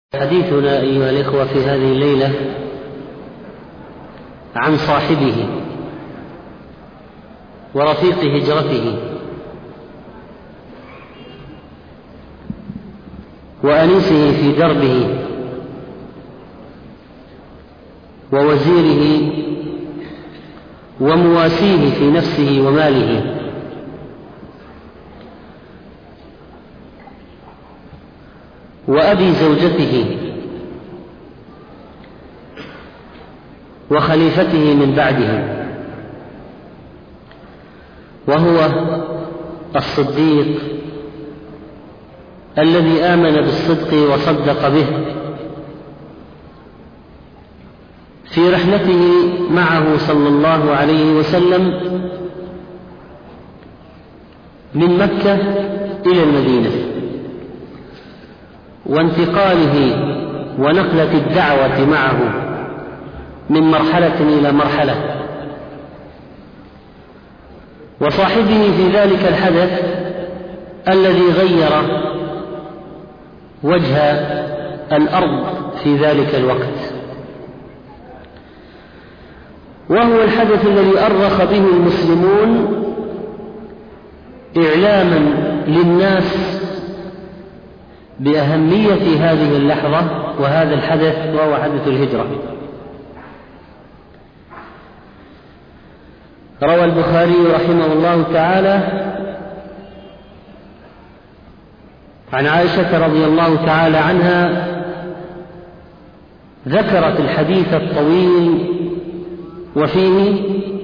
حديثنا أيها الإخوة في هذه الليلة عن صاحبه ورفيق هجرته وأنيسه في دربه ووزيره ومواسيه في نفسه وماله، وأبي زوجته وخليفته من بعده، وهو الصديق الذي آمن بالصدق وصدق به في رحلته معه صلى الله عليه وسلم من مكة إلى المدينة، وانتقاله ونقلة الدعوة معه من مرحلة إلى مرحلة، وصاحبه في ذلك الحدث الذي غير وجه الأرض في ذلك الوقت، وهو الحدث الذي أرخ به المسلمون إعلاما للناس بأهمية هذه اللحظة وهذا الحدث، وهو حدث الهجرة. روى البخاري رحمه الله تعالى عن عائشة رضي الله تعالى عنها، ذكرت الحديث الطويل وفيه: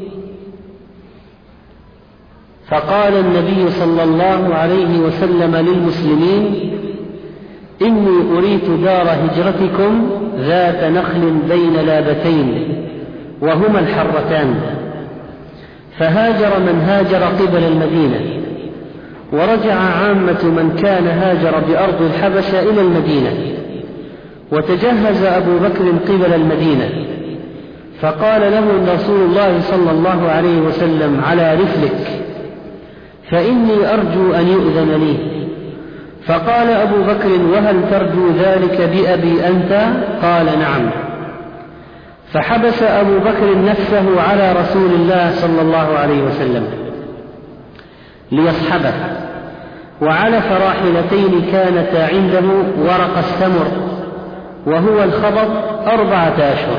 فقال النبي صلى الله عليه وسلم للمسلمين: إني أريت دار هجرتكم ذات نخل بين لابتين وهما الحرتان، فهاجر من هاجر قبل المدينة، ورجع عامة من كان هاجر بأرض الحبشة إلى المدينة، وتجهز أبو بكر قبل المدينة، فقال له رسول الله صلى الله عليه وسلم: على رفلك، فإني أرجو أن يؤذن لي. فقال أبو بكر: وهل ترجو ذلك بأبي أنت؟ قال: نعم. فحبس أبو بكر نفسه على رسول الله صلى الله عليه وسلم ليصحبه، وعلف راحلتين كانتا عنده ورق السمر وهو الخبط 4 أشهر.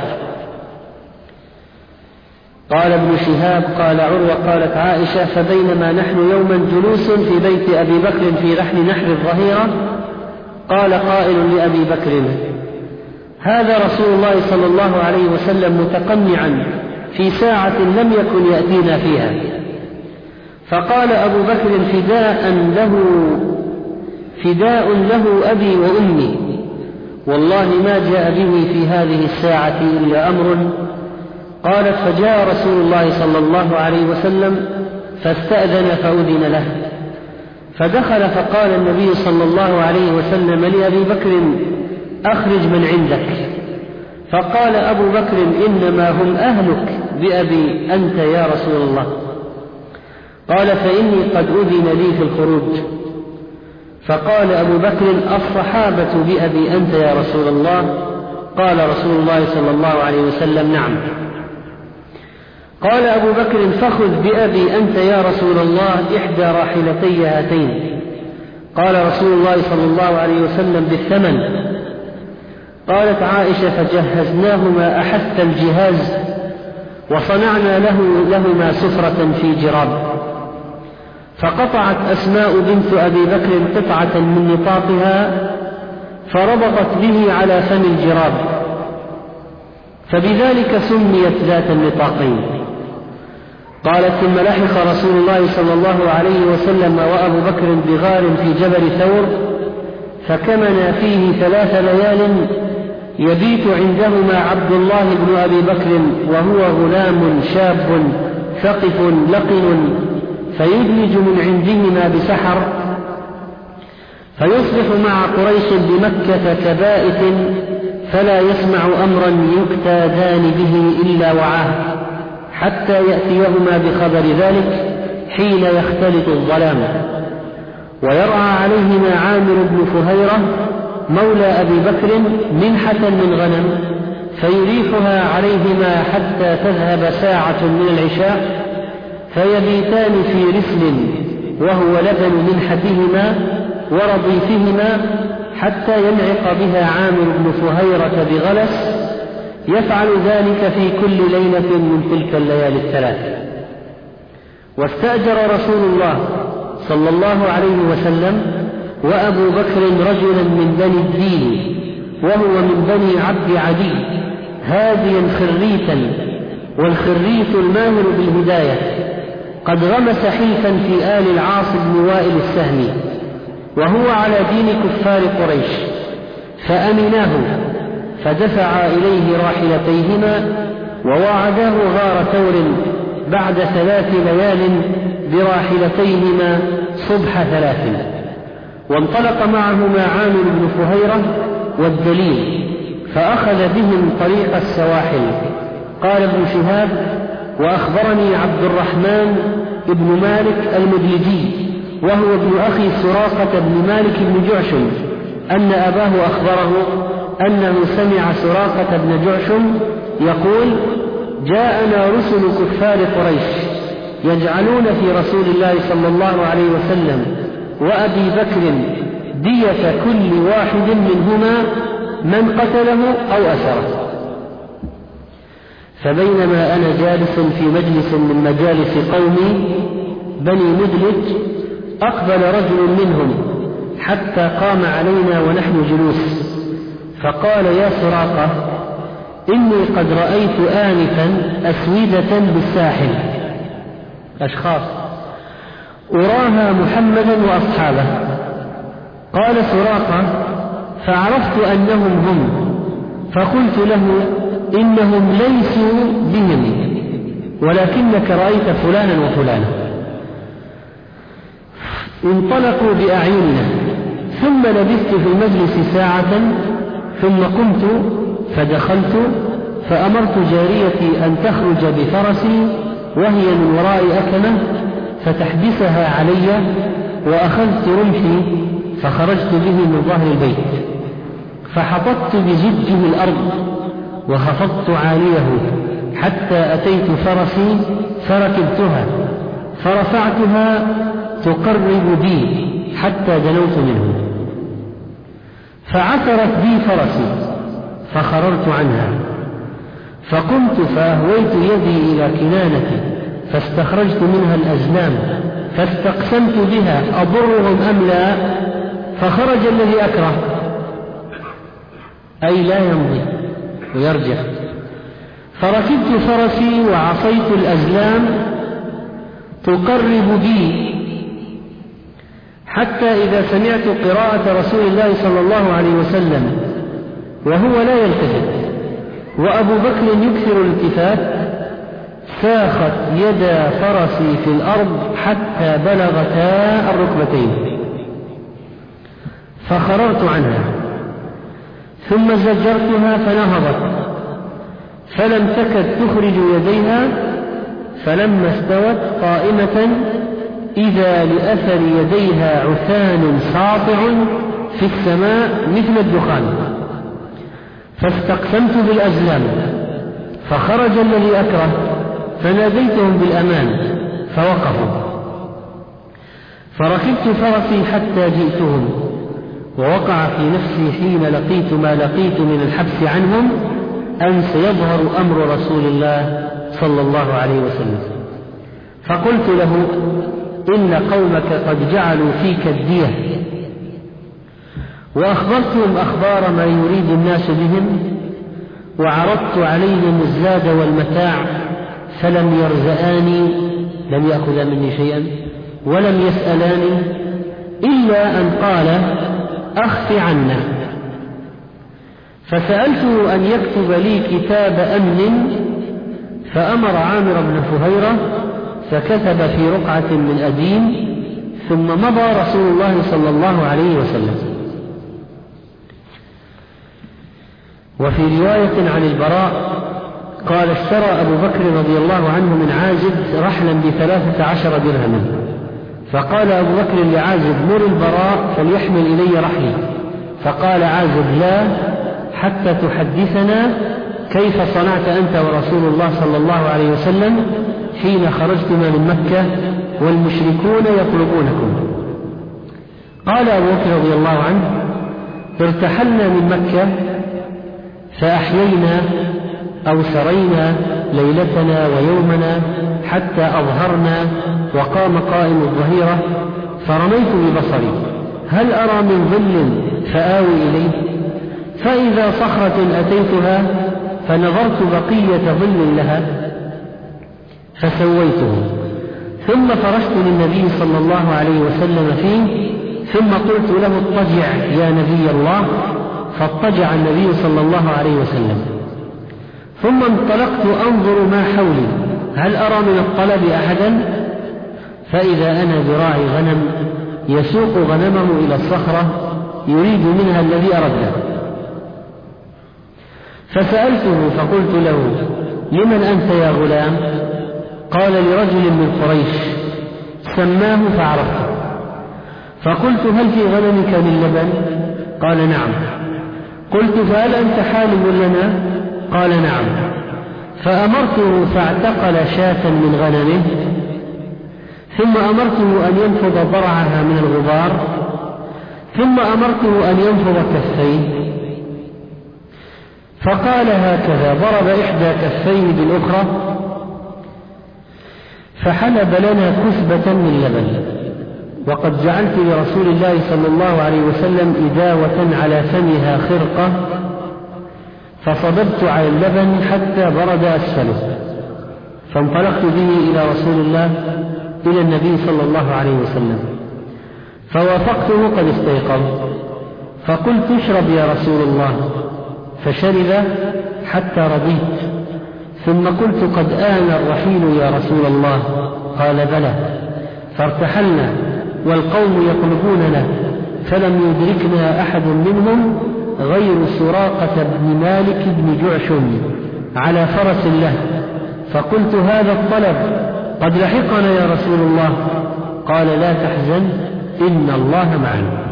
قال ابن شهاب: قال عروة قالت عائشة: فبينما نحن يوما جلوس في بيت أبي بكر في رحل نحر الظهيرة، قال قائل لأبي بكر: هذا رسول الله صلى الله عليه وسلم متقنعا في ساعة لم يكن يأتينا فيها. فقال أبو بكر: فداء له أبي وأمي، والله ما جاء به في هذه الساعة إلا أمر. قالت: فجاء رسول الله صلى الله عليه وسلم فاستأذن فأذن له، فدخل فقال النبي صلى الله عليه وسلم لأبي بكر: أخرج من عندك. فقال أبو بكر: إنما هم أهلك بأبي أنت يا رسول الله. قال: فإني قد أذن لي في الخروج. فقال أبو بكر: الصحابة بأبي أنت يا رسول الله؟ قال رسول الله صلى الله عليه وسلم: نعم. قال أبو بكر: فخذ بأبي أنت يا رسول الله إحدى راحلتي هاتين. قال رسول الله صلى الله عليه وسلم: بالثمن. قالت عائشة: فجهزناهما أحث الجهاز، وصنعنا لهما سفرة في جراب. فقطعت أسماء بنت أبي بكر قطعة من نطاقها فربطت به على فم الجراب، فبذلك سميت ذات النطاقين. قالت: ثم لحق رسول الله صلى الله عليه وسلم وأبو بكر بغار في جبل ثور، فكمنا فيه 3 ليال، يبيت عندهما عبد الله بن أبي بكر وهو غلام شاب ثقف لقن، فيدلج من عندهما بسحر، فيصبح مع قريش بمكة كبائت، فلا يسمع أمرا يكتادان به إلا وعاه، حتى يأتيهما بخبر ذلك حين يختلط الظلام. ويرعى عليهما عامر بن فهيرة مولى أبي بكر منحة من غنم فيريحها عليهما حتى تذهب ساعة من العشاء، فيبيتان في رسل وهو لبن منحتهما ورضيفهما حتى ينعق بها عامر بن فهيرة بغلس، يفعل ذلك في كل ليلة من تلك الليالي الثلاث. واستأجر رسول الله صلى الله عليه وسلم وأبو بكر رجلا من بني الدين وهو من بني عبد عدي هاديا خريتا، والخريت الماهر بالهداية، قد غمس حيفا في آل العاص بن وائل السهمي وهو على دين كفار قريش، فأمناه فدفع إليه راحلتيهما وواعداه غار ثور بعد 3 ليال براحلتيهما صبح 3، وانطلق معهما عامر بن فهيرة والدليل فأخذ بهم طريق السواحل. قال ابن شهاب: وأخبرني عبد الرحمن بن مالك المدلجي وهو ابن أخي سراقة بن مالك بن جعشم أن أباه أخبره أنه سمع سراقة بن جعشم يقول: جاءنا رسل كفار قريش يجعلون في رسول الله صلى الله عليه وسلم وأبي بكر دية كل واحد منهما من قتله أو أسره. فبينما أنا جالس في مجلس من مجالس قومي بني مدلج أقبل رجل منهم حتى قام علينا ونحن جلوس، فقال: يا سراقة، إني قد رأيت آنفا أسودة بالساحل، أشخاص أراها محمدا وأصحابه. قال سراقة: فعرفت أنهم هم، فقلت له: إنهم ليسوا بهم، ولكنك رأيت فلانا وفلانا. انطلقوا بأعيننا، ثم لبثت في المجلس ساعة، ثم قمت فدخلت فأمرت جاريتي أن تخرج بفرسي وهي من وراء أكمة فتحبسها علي، وأخذت رمحي فخرجت به من ظهر البيت، فحطت بزجه الأرض وخفضت عاليه حتى أتيت فرسي فركبتها فرفعتها تقرب بي حتى دنوت منه، فعثرت بي فرسي فخررت عنها، فقمت فأهويت يدي إلى كنانتي فاستخرجت منها الأزلام فاستقسمت بها أضرهم أم لا، فخرج الذي أكره، أي لا يمضي ويرجع. فركبت فرسي وعصيت الأزلام تقرب بي حتى إذا سمعت قراءة رسول الله صلى الله عليه وسلم وهو لا يلتفت وأبو بكر يكثر الالتفات، ساخت يدا فرسي في الأرض حتى بلغتا الركبتين، فخررت عنها ثم زجرتها فنهضت فلم تكد تخرج يديها، فلما استوت قائمة إذا لأثر يديها عثان ساطع في السماء مثل الدخان، فاستقسمت بالأزلام فخرج الذي أكره فناديتهم بالأمان فوقفوا، فركبت فرسي حتى جئتهم، ووقع في نفسي حين لقيت ما لقيت من الحبس عنهم أن سيظهر أمر رسول الله صلى الله عليه وسلم، فقلت له: إن قومك قد جعلوا فيك الدية، وأخبرتهم أخبار ما يريد الناس بهم، وعرضت عليهم الزاد والمتاع فلم يرزآني، لم يأخذ مني شيئا ولم يسألاني إلا أن قال: أخف عنا. فسألته أن يكتب لي كتاب أمن، فأمر عامر بن فهيرة فكتب في رقعة من أديم، ثم مضى رسول الله صلى الله عليه وسلم. وفي رواية عن البراء قال: اشترى أبو بكر رضي الله عنه من عازب رحلا ب13 درهما، فقال أبو بكر لعازب: مر البراء فليحمل إلي رحلي، فقال عازب: لا، حتى تحدثنا كيف صنعت أنت ورسول الله صلى الله عليه وسلم حين خرجتما من مكة والمشركون يطلبونكم. قال أبو بكر رضي الله عنه: ارتحلنا من مكة فأحيينا أو سرينا ليلتنا ويومنا حتى أظهرنا، وقام قائم الظهيرة فرميت ببصري هل أرى من ظل فآوي إليه، فإذا صخرة أتيتها فنظرت بقية ظل لها فسويته، ثم فرشت للنبي صلى الله عليه وسلم فيه، ثم قلت له: اضطجع يا نبي الله، فاضطجع النبي صلى الله عليه وسلم. ثم انطلقت أنظر ما حولي هل أرى من الطلب أحدا، فإذا أنا براعي غنم يسوق غنمه إلى الصخرة يريد منها الذي أردنا، فسألته فقلت له: لمن أنت يا غلام؟ قال: لرجل من قريش، سماه فعرفته. فقلت: هل في غنمك من لبن؟ قال: نعم. قلت: فهل أنت حالب لنا؟ قال: نعم. فأمرته فاعتقل شاة من غنمه، ثم أمرته أن ينفض ضرعها من الغبار، ثم أمرته أن ينفض كفيه، فقال هكذا، ضرب إحدى كفيه بالأخرى فحلب لنا كثبة من لبن. وقد جعلت لرسول الله صلى الله عليه وسلم إداوة على فمها خرقة، فصببت على اللبن حتى برد أسفله، فانطلقت به إلى رسول الله إلى النبي صلى الله عليه وسلم، فوافقته قد استيقظ، فقلت: اشرب يا رسول الله، فشرب حتى رضيت، ثم قلت: قد آن الرحيل يا رسول الله. قال: بلى. فارتحلنا والقوم يطلبوننا، فلم يدركنا أحد منهم غير سراقة بن مالك بن جعشم على فرس له، فقلت: هذا الطلب قد لحقنا يا رسول الله. قال: لا تحزن، إن الله معنا.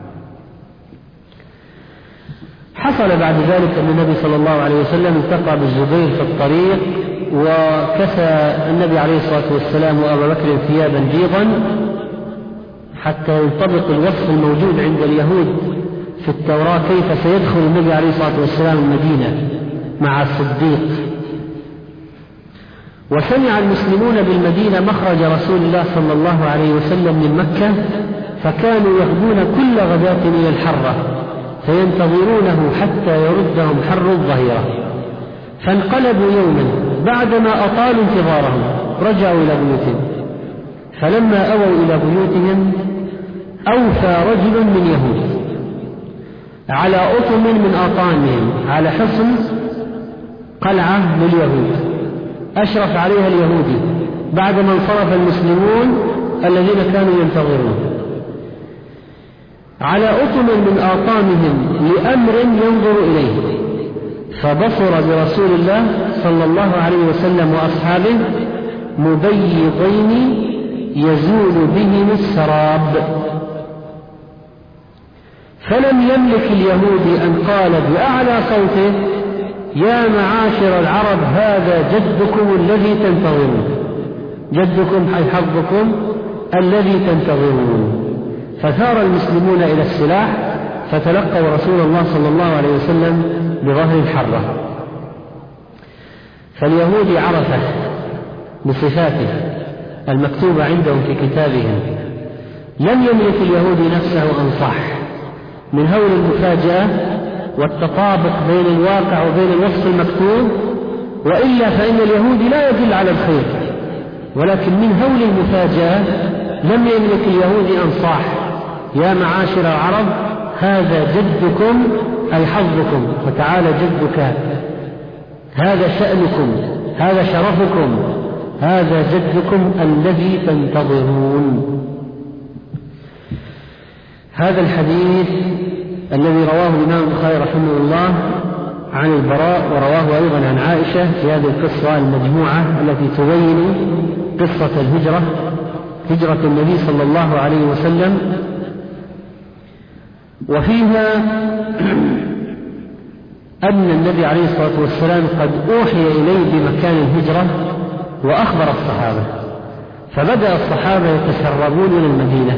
حصل بعد ذلك أن النبي صلى الله عليه وسلم التقى بالزبير في الطريق، وكسى النبي عليه الصلاة والسلام وأبا بكر ثيابا بيضا حتى ينطبق الوصف الموجود عند اليهود في التوراة كيف سيدخل النبي عليه الصلاة والسلام المدينة مع الصديق. وسمع المسلمون بالمدينة مخرج رسول الله صلى الله عليه وسلم من مكة، فكانوا يغدون كل غداة إلى الحرة فينتظرونه حتى يردهم حر الظهيرة. فانقلبوا يوما بعدما أطالوا انتظارهم رجعوا إلى بيوتهم، فلما أووا إلى بيوتهم أوفى رجل من يهود على أطم من أطامهم على حصن قلعة لليهود أشرف عليها اليهودي بعدما انصرف المسلمون الذين كانوا ينتظرون، على أطم من أطامهم لأمر ينظر إليه، فبصر برسول الله صلى الله عليه وسلم وأصحابه مبيضين يزول بهم السراب، فلم يملك اليهودي أن قال بأعلى صوته: يا معاشر العرب، هذا جدكم الذي تنتظرون، جدكم أي حظكم الذي تنتظرون. فثار المسلمون إلى السلاح فتلقوا رسول الله صلى الله عليه وسلم بظهر الحرة. فاليهودي عرفه بصفاته المكتوبة عندهم في كتابهم. لم يملك اليهودي نفسه أن صح من هول المفاجأة والتطابق بين الواقع وبين الوصف المكتوب، وإلا فإن اليهودي لا يدل على الخير، ولكن من هول المفاجأة لم يملك اليهودي أن صح: يا معاشر العرب، هذا جدكم أي حظكم، وتعالى جدك، هذا شأنكم، هذا شرفكم، هذا جدكم الذي تنتظرون. هذا الحديث الذي رواه الإمام البخاري رحمه الله عن البراء، ورواه أيضا عن عائشة في هذه القصة المجموعة التي تبين قصة هجرة النبي صلى الله عليه وسلم وفيها أن النبي عليه الصلاة والسلام قد أوحي إليه بمكان الهجرة وأخبر الصحابة، فبدأ الصحابة يتسربون إلى المدينة،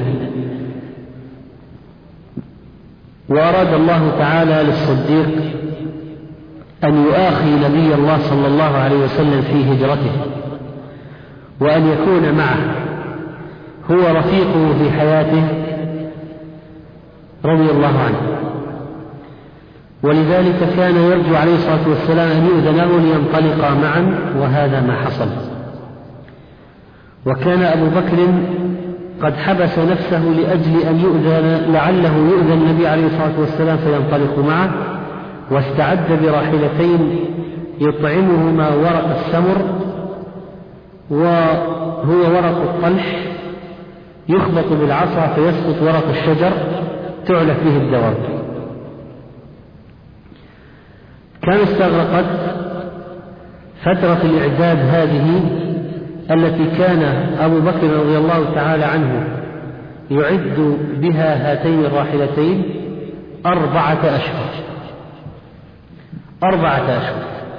وأراد الله تعالى للصديق أن يؤاخي نبي الله صلى الله عليه وسلم في هجرته، وأن يكون معه هو رفيقه في حياته رضي الله عنه. ولذلك كان يرجو عليه الصلاة والسلام أن يؤذن له لينطلقا معا، وهذا ما حصل. وكان أبو بكر قد حبس نفسه لأجل أن يؤذن، لعله يؤذن النبي عليه الصلاة والسلام فينطلق معه، واستعد براحلتين يطعمهما ورق السمر، وهو ورق الطلح يخبط بالعصا فيسقط ورق الشجر تعلف به الدواب. كان استغرقت فترة الإعداد هذه التي كان أبو بكر رضي الله تعالى عنه يعد بها هاتين الراحلتين 4 أشهر. 4 أشهر.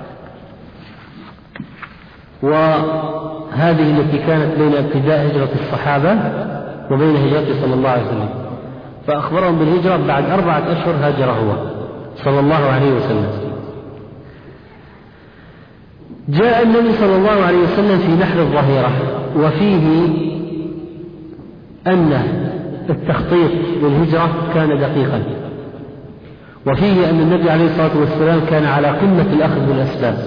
وهذه التي كانت بين ابتداء هجرة الصحابة وبين هجرته صلى الله عليه وسلم، فأخبرهم بالهجرة بعد 4 أشهر هاجر هو صلى الله عليه وسلم. جاء النبي صلى الله عليه وسلم في نحر الظهيرة، وفيه أن التخطيط للهجرة كان دقيقا، وفيه أن النبي عليه الصلاة والسلام كان على قمة الأخذ بالأسباب،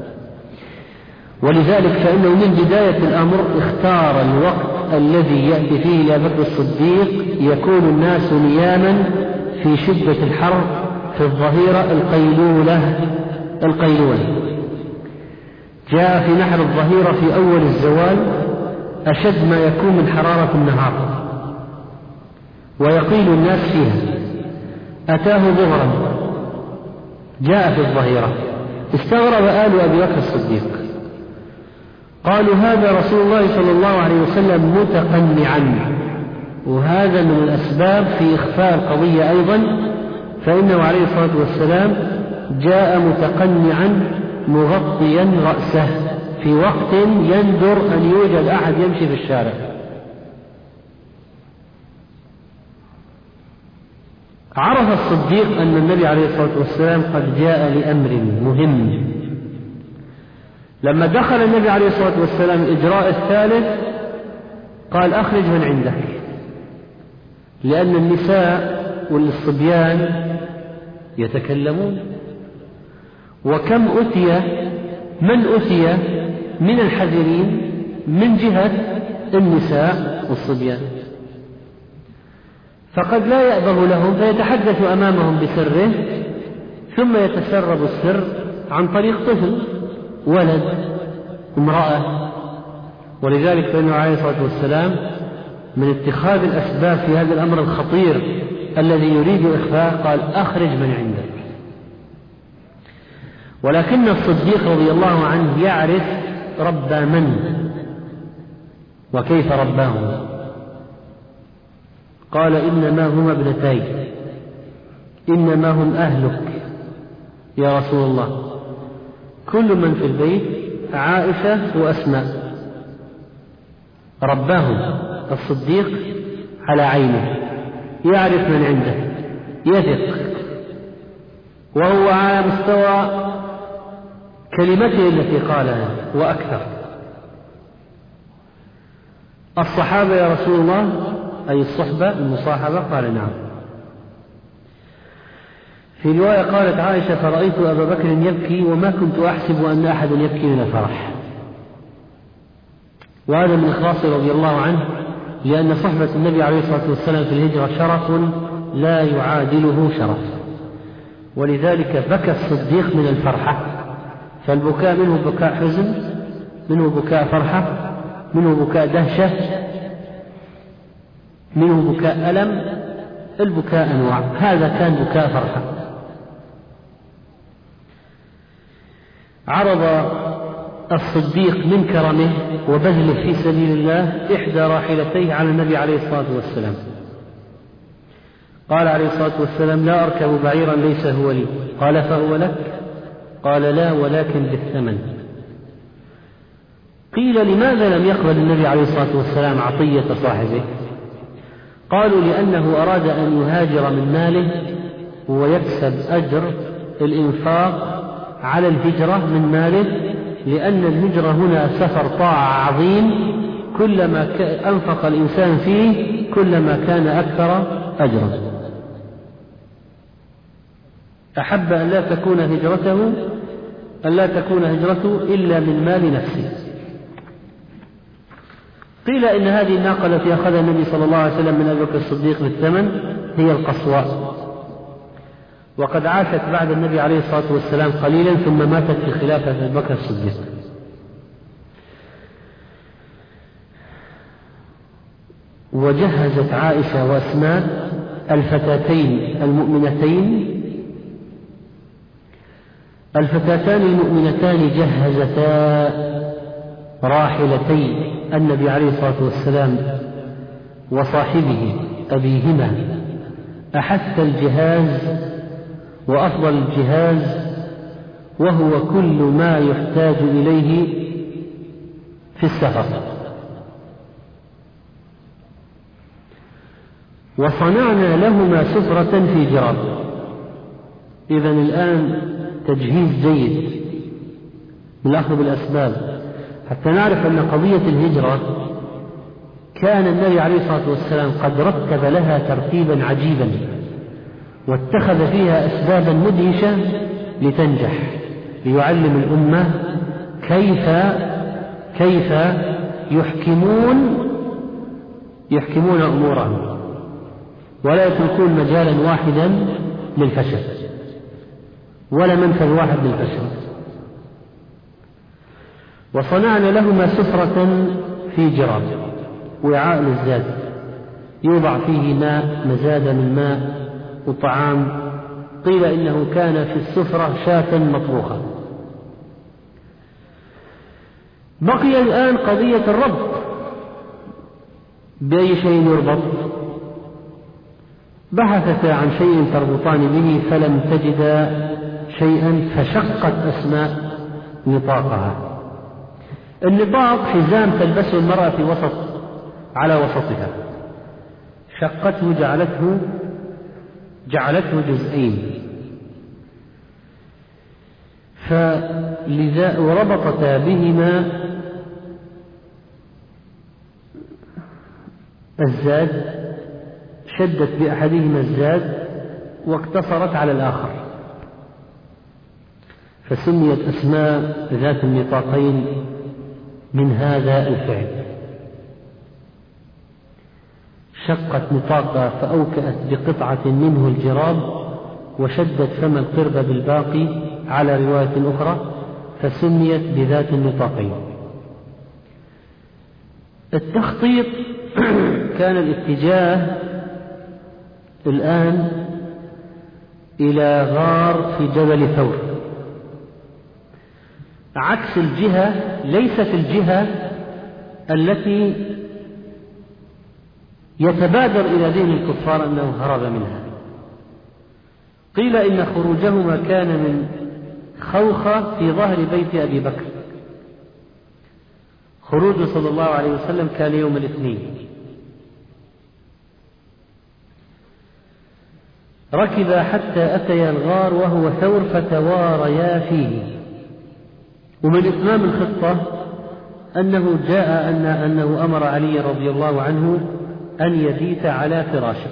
ولذلك فإنه من بداية الأمر اختار الوقت الذي يأتي فيه إلى بكر الصديق يكون الناس نياما في شدة الحر في الظهيرة القيلولة. جاء في نحر الظهيرة في أول الزوال أشد ما يكون من حرارة النهار، ويقيل الناس فيها. أتاه ظهرا جاء في الظهيرة، استغرب آل أبي بكر الصديق، قالوا هذا رسول الله صلى الله عليه وسلم متقنعا، وهذا من الأسباب في إخفاء القضية أيضا، فإنه عليه الصلاة والسلام جاء متقنعا مغطيا رأسه في وقت يندر أن يوجد أحد يمشي في الشارع. عرف الصديق أن النبي عليه الصلاة والسلام قد جاء لأمر مهم. لما دخل النبي عليه الصلاة والسلام الإجراء الثالث قال أخرج من عندك، لأن النساء والصبيان يتكلمون، وكم من أتي من الحذرين من جهة النساء والصبيان، فقد لا يأبه لهم فيتحدث أمامهم بسره، ثم يتسرب السر عن طريق طفل، ولد، امرأة. ولذلك فإنه عليه الصلاة والسلام من اتخاذ الأسباب في هذا الأمر الخطير الذي يريد إخفاء قال أخرج من عندك. ولكن الصديق رضي الله عنه يعرف ربى من وكيف رباهم. قال إنما هما ابنتي، إنما هم أهلك يا رسول الله، كل من في البيت عائشة وأسماء. رباهم الصديق على عينه، يعرف من عنده، يثق، وهو على مستوى كلمته التي قالها وأكثر. الصحابة يا رسول الله، أي الصحبة المصاحبة؟ قال نعم. في رواية قالت عائشة فرأيت أبا بكر يبكي وما كنت أحسب أن أحد يبكي من الفرح. وهذا من إخلاصه رضي الله عنه، لأن صحبة النبي عليه الصلاة والسلام في الهجرة شرف لا يعادله شرف، ولذلك بكى الصديق من الفرحة. فالبكاء منه بكاء حزن، منه بكاء فرحة، منه بكاء دهشة، منه بكاء ألم. البكاء أنواع، هذا كان بكاء فرحة. عرض الصديق من كرمه وبذله في سبيل الله إحدى راحلتيه على النبي عليه الصلاة والسلام، قال عليه الصلاة والسلام: لا أركب بعيرا ليس هو لي. قال: فهو لك؟ قال: لا، ولكن بالثمن. قيل: لماذا لم يقبل النبي عليه الصلاة والسلام عطية صاحبه؟ قالوا: لأنه أراد أن يهاجر من ماله ويكسب أجر الإنفاق على الهجرة من ماله، لأن الهجرة هنا سفر طاعة عظيم، كلما أنفق الإنسان فيه كلما كان أكثر أجرا. أحب أن لا تكون هجرته إلا من مال نفسه. قيل إن هذه الناقة التي أخذها النبي صلى الله عليه وسلم من أبي بكر الصديق بالثمن هي القصواء، وقد عاشت بعد النبي عليه الصلاة والسلام قليلا ثم ماتت في خلافة أبي بكر الصديق. وجهزت عائشة وأسماء الفتاتين المؤمنتان جهزتا راحلتي النبي عليه الصلاة والسلام وصاحبه أبيهما أحث الجهاز وأفضل الجهاز، وهو كل ما يحتاج إليه في السفر. وصنعنا لهما سفرة في جراب. إذن الآن تجهيز جيد بالأخذ بالأسباب حتى نعرف أن قضية الهجرة كان النبي عليه الصلاة والسلام قد رتب لها ترتيبا عجيبا، واتخذ فيها أسبابا مدهشة لتنجح، ليعلم الأمة كيف يحكمون أمورهم ولا يتركون مجالا واحدا للفشل ولا منفذ واحد للفشل. وصنعنا لهما سفرة في جراب، وعاء للزاد يوضع فيه ماء، مزاد من ماء وطعام. قيل إنه كان في السفرة شاة مطبوخة. بقي الآن قضية الربط، بأي شيء يربط؟ بحثتا عن شيء تربطان به فلم تجدا شيئا، فشقت أسماء نطاقها. النطاق حزام تلبسه المرأة على وسطها، شقته جعلته جزئين، وربطتا بهما الزاد، شدت بأحدهما الزاد واقتصرت على الآخر، فسميت أسماء ذات النطاقين من هذا الفعل. شقت نطاقها فأوكأت بقطعة منه الجراب وشدت فم القربة بالباقي على رواية أخرى، فسميت بذات النطاقين. التخطيط كان الاتجاه الآن إلى غار في جبل ثور، عكس الجهة، ليست الجهة التي يتبادر إلى ذهن الكفار أنه هرب منها. قيل إن خروجهما كان من خوخة في ظهر بيت أبي بكر. خروجه صلى الله عليه وسلم كان يوم الاثنين، ركب حتى أتيا الغار وهو ثور فتواريا فيه. ومن إتمام الخطة أنه جاء أنه أمر علي رضي الله عنه أن يبيت على فراشه.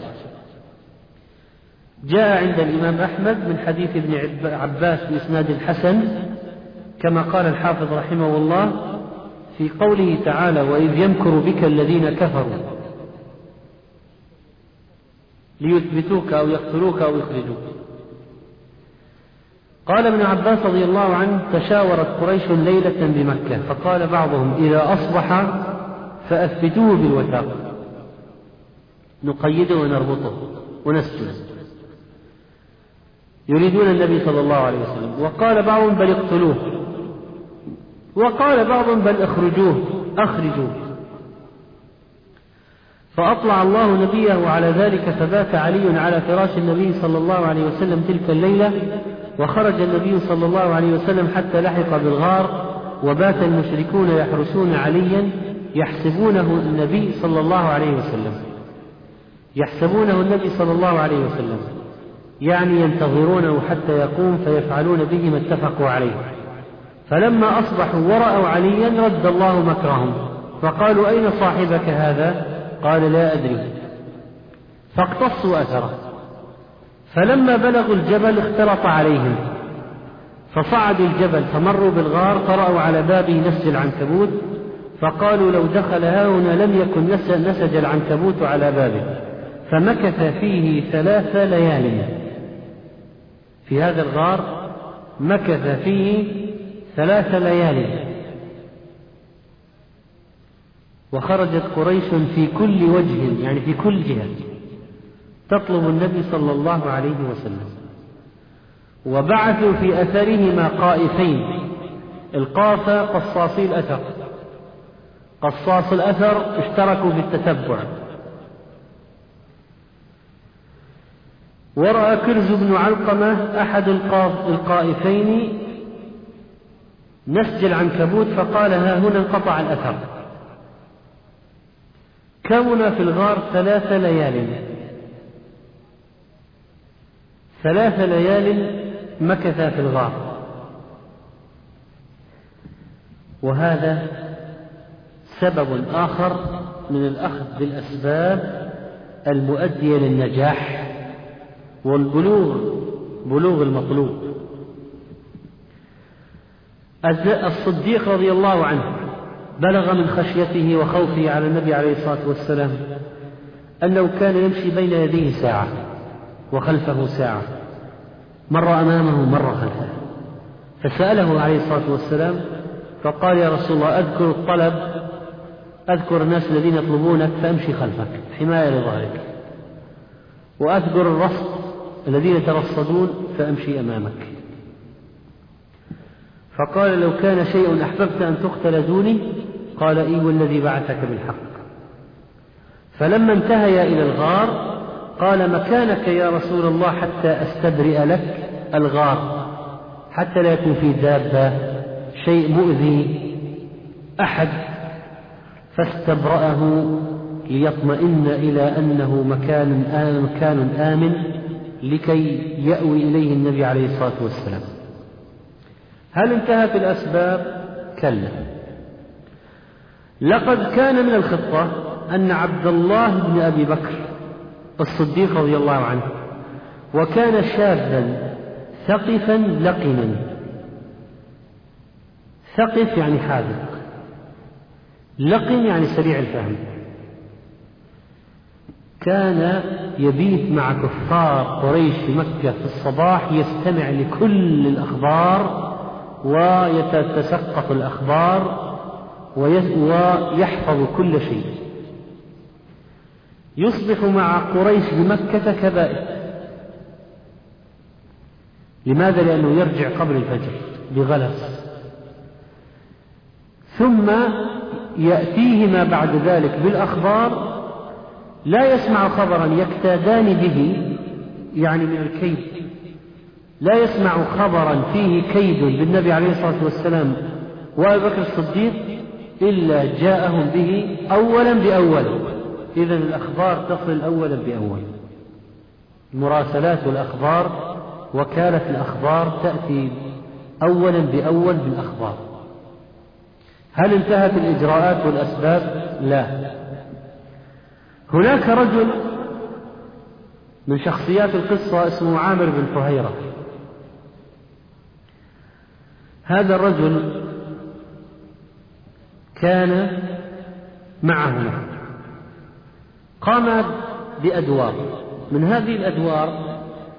جاء عند الإمام أحمد من حديث ابن عباس بإسناد الحسن، كما قال الحافظ رحمه الله في قوله تعالى: وإذ يمكر بك الذين كفروا ليثبتوك أو يقتلوك أو يخرجوك. قال ابن عباس رضي الله عنه: تشاورت قريش ليلة بمكة، فقال بعضهم: إذا أصبح فأثبتوه بالوثاق، نقيده ونربطه ونسجله، يريدون النبي صلى الله عليه وسلم. وقال بعضهم: بل اقتلوه، وقال بعضهم: بل أخرجوه. فأطلع الله نبيه على ذلك، فبات علي على فراش النبي صلى الله عليه وسلم تلك الليلة، وخرج النبي صلى الله عليه وسلم حتى لحق بالغار، وبات المشركون يحرسون عليا يحسبونه النبي صلى الله عليه وسلم، يحسبونه النبي صلى الله عليه وسلم، يعني ينتظرونه حتى يقوم فيفعلون به ما اتفقوا عليه. فلما أصبحوا ورأوا عليا رد الله مكرهم، فقالوا أين صاحبك هذا؟ قال لا أدري، فاقتصوا أثره. فلما بلغوا الجبل اختلط عليهم، فصعدوا الجبل فمروا بالغار، فرأوا على بابه نسج العنكبوت، فقالوا لو دخل هاهنا لم يكن نسج العنكبوت على بابه، فمكث فيه 3 ليال. في هذا الغار مكث فيه 3 ليال. وخرجت قريش في كل وجه، يعني في كل جهة، تطلب النبي صلى الله عليه وسلم، وبعثوا في أثرهما قائفين. القاف قصاصي الأثر، قصاص الأثر اشتركوا في التتبع. ورأى كرز بن علقمة أحد القائفين نسج العنكبوت، فقال ها هنا انقطع الأثر. كون في الغار 3 ليال، 3 ليال مكث في الغار. وهذا سبب آخر من الأخذ بالأسباب المؤدية للنجاح والبلوغ المطلوب. الصديق رضي الله عنه بلغ من خشيته وخوفه على النبي عليه الصلاة والسلام أنه كان يمشي بين يديه ساعة وخلفه ساعة، مرة أمامه مرة خلفه، فسأله عليه الصلاة والسلام فقال يا رسول الله أذكر الطلب، أذكر الناس الذين يطلبونك فأمشي خلفك حماية لظهرك، وأذكر الرصد الذين يترصدون فأمشي أمامك. فقال لو كان شيء أحببت أن تقتل دوني؟ قال إي والذي بعثك بالحق. فلما انتهيا إلى الغار قال مكانك يا رسول الله حتى أستبرئ لك الغار، حتى لا يكون في دابة شيء مؤذي أحد. فاستبرأه ليطمئن إلى أنه مكان آمن لكي يأوي إليه النبي عليه الصلاة والسلام. هل انتهت الأسباب؟ كلا. لقد كان من الخطة أن عبد الله بن أبي بكر الصديق رضي الله عنه، وكان شابا ثقفا لقنا، ثقف يعني حاذق، لقن يعني سريع الفهم، كان يبيت مع كفار قريش في مكة في الصباح يستمع لكل الأخبار ويتسقط الأخبار ويحفظ كل شيء. يصبح مع قريش بمكة كبائر. لماذا؟ لأنه يرجع قبل الفجر بغلس، ثم يأتيه ما بعد ذلك بالأخبار، لا يسمع خبرا يكتادان به يعني من الكيد، لا يسمع خبرا فيه كيد بالنبي عليه الصلاة والسلام وأبي بكر الصديق إلا جاءهم به أولا بأول. إذن الأخبار تصل أولا بأول، المراسلات والأخبار، وكالة الأخبار تأتي أولا بأول بالأخبار. هل انتهت الإجراءات والأسباب؟ لا. هناك رجل من شخصيات القصة اسمه عامر بن فهيرة. هذا الرجل كان معه، قام بأدوار. من هذه الأدوار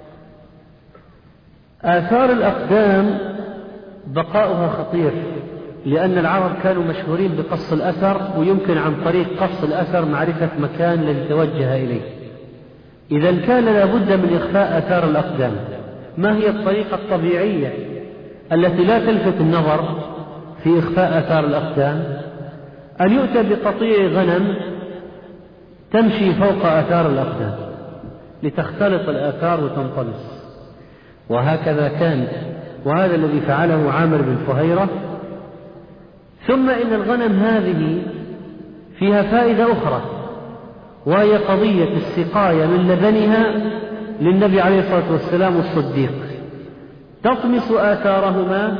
آثار الأقدام بقاؤها خطير، لأن العرب كانوا مشهورين بقص الأثر، ويمكن عن طريق قص الأثر معرفة مكان الذي توجه إليه. إذا كان لابد من إخفاء آثار الأقدام. ما هي الطريقة الطبيعية التي لا تلفت النظر في إخفاء آثار الأقدام؟ أن يؤتى بقطيع غنم تمشي فوق آثار الأقدام لتختلط الآثار وتنطمس، وهكذا كان، وهذا الذي فعله عامر بن فهيرة. ثم إن الغنم هذه فيها فائدة أخرى، وهي قضية السقاية من لبنها للنبي عليه الصلاة والسلام والصديق، تطمس آثارهما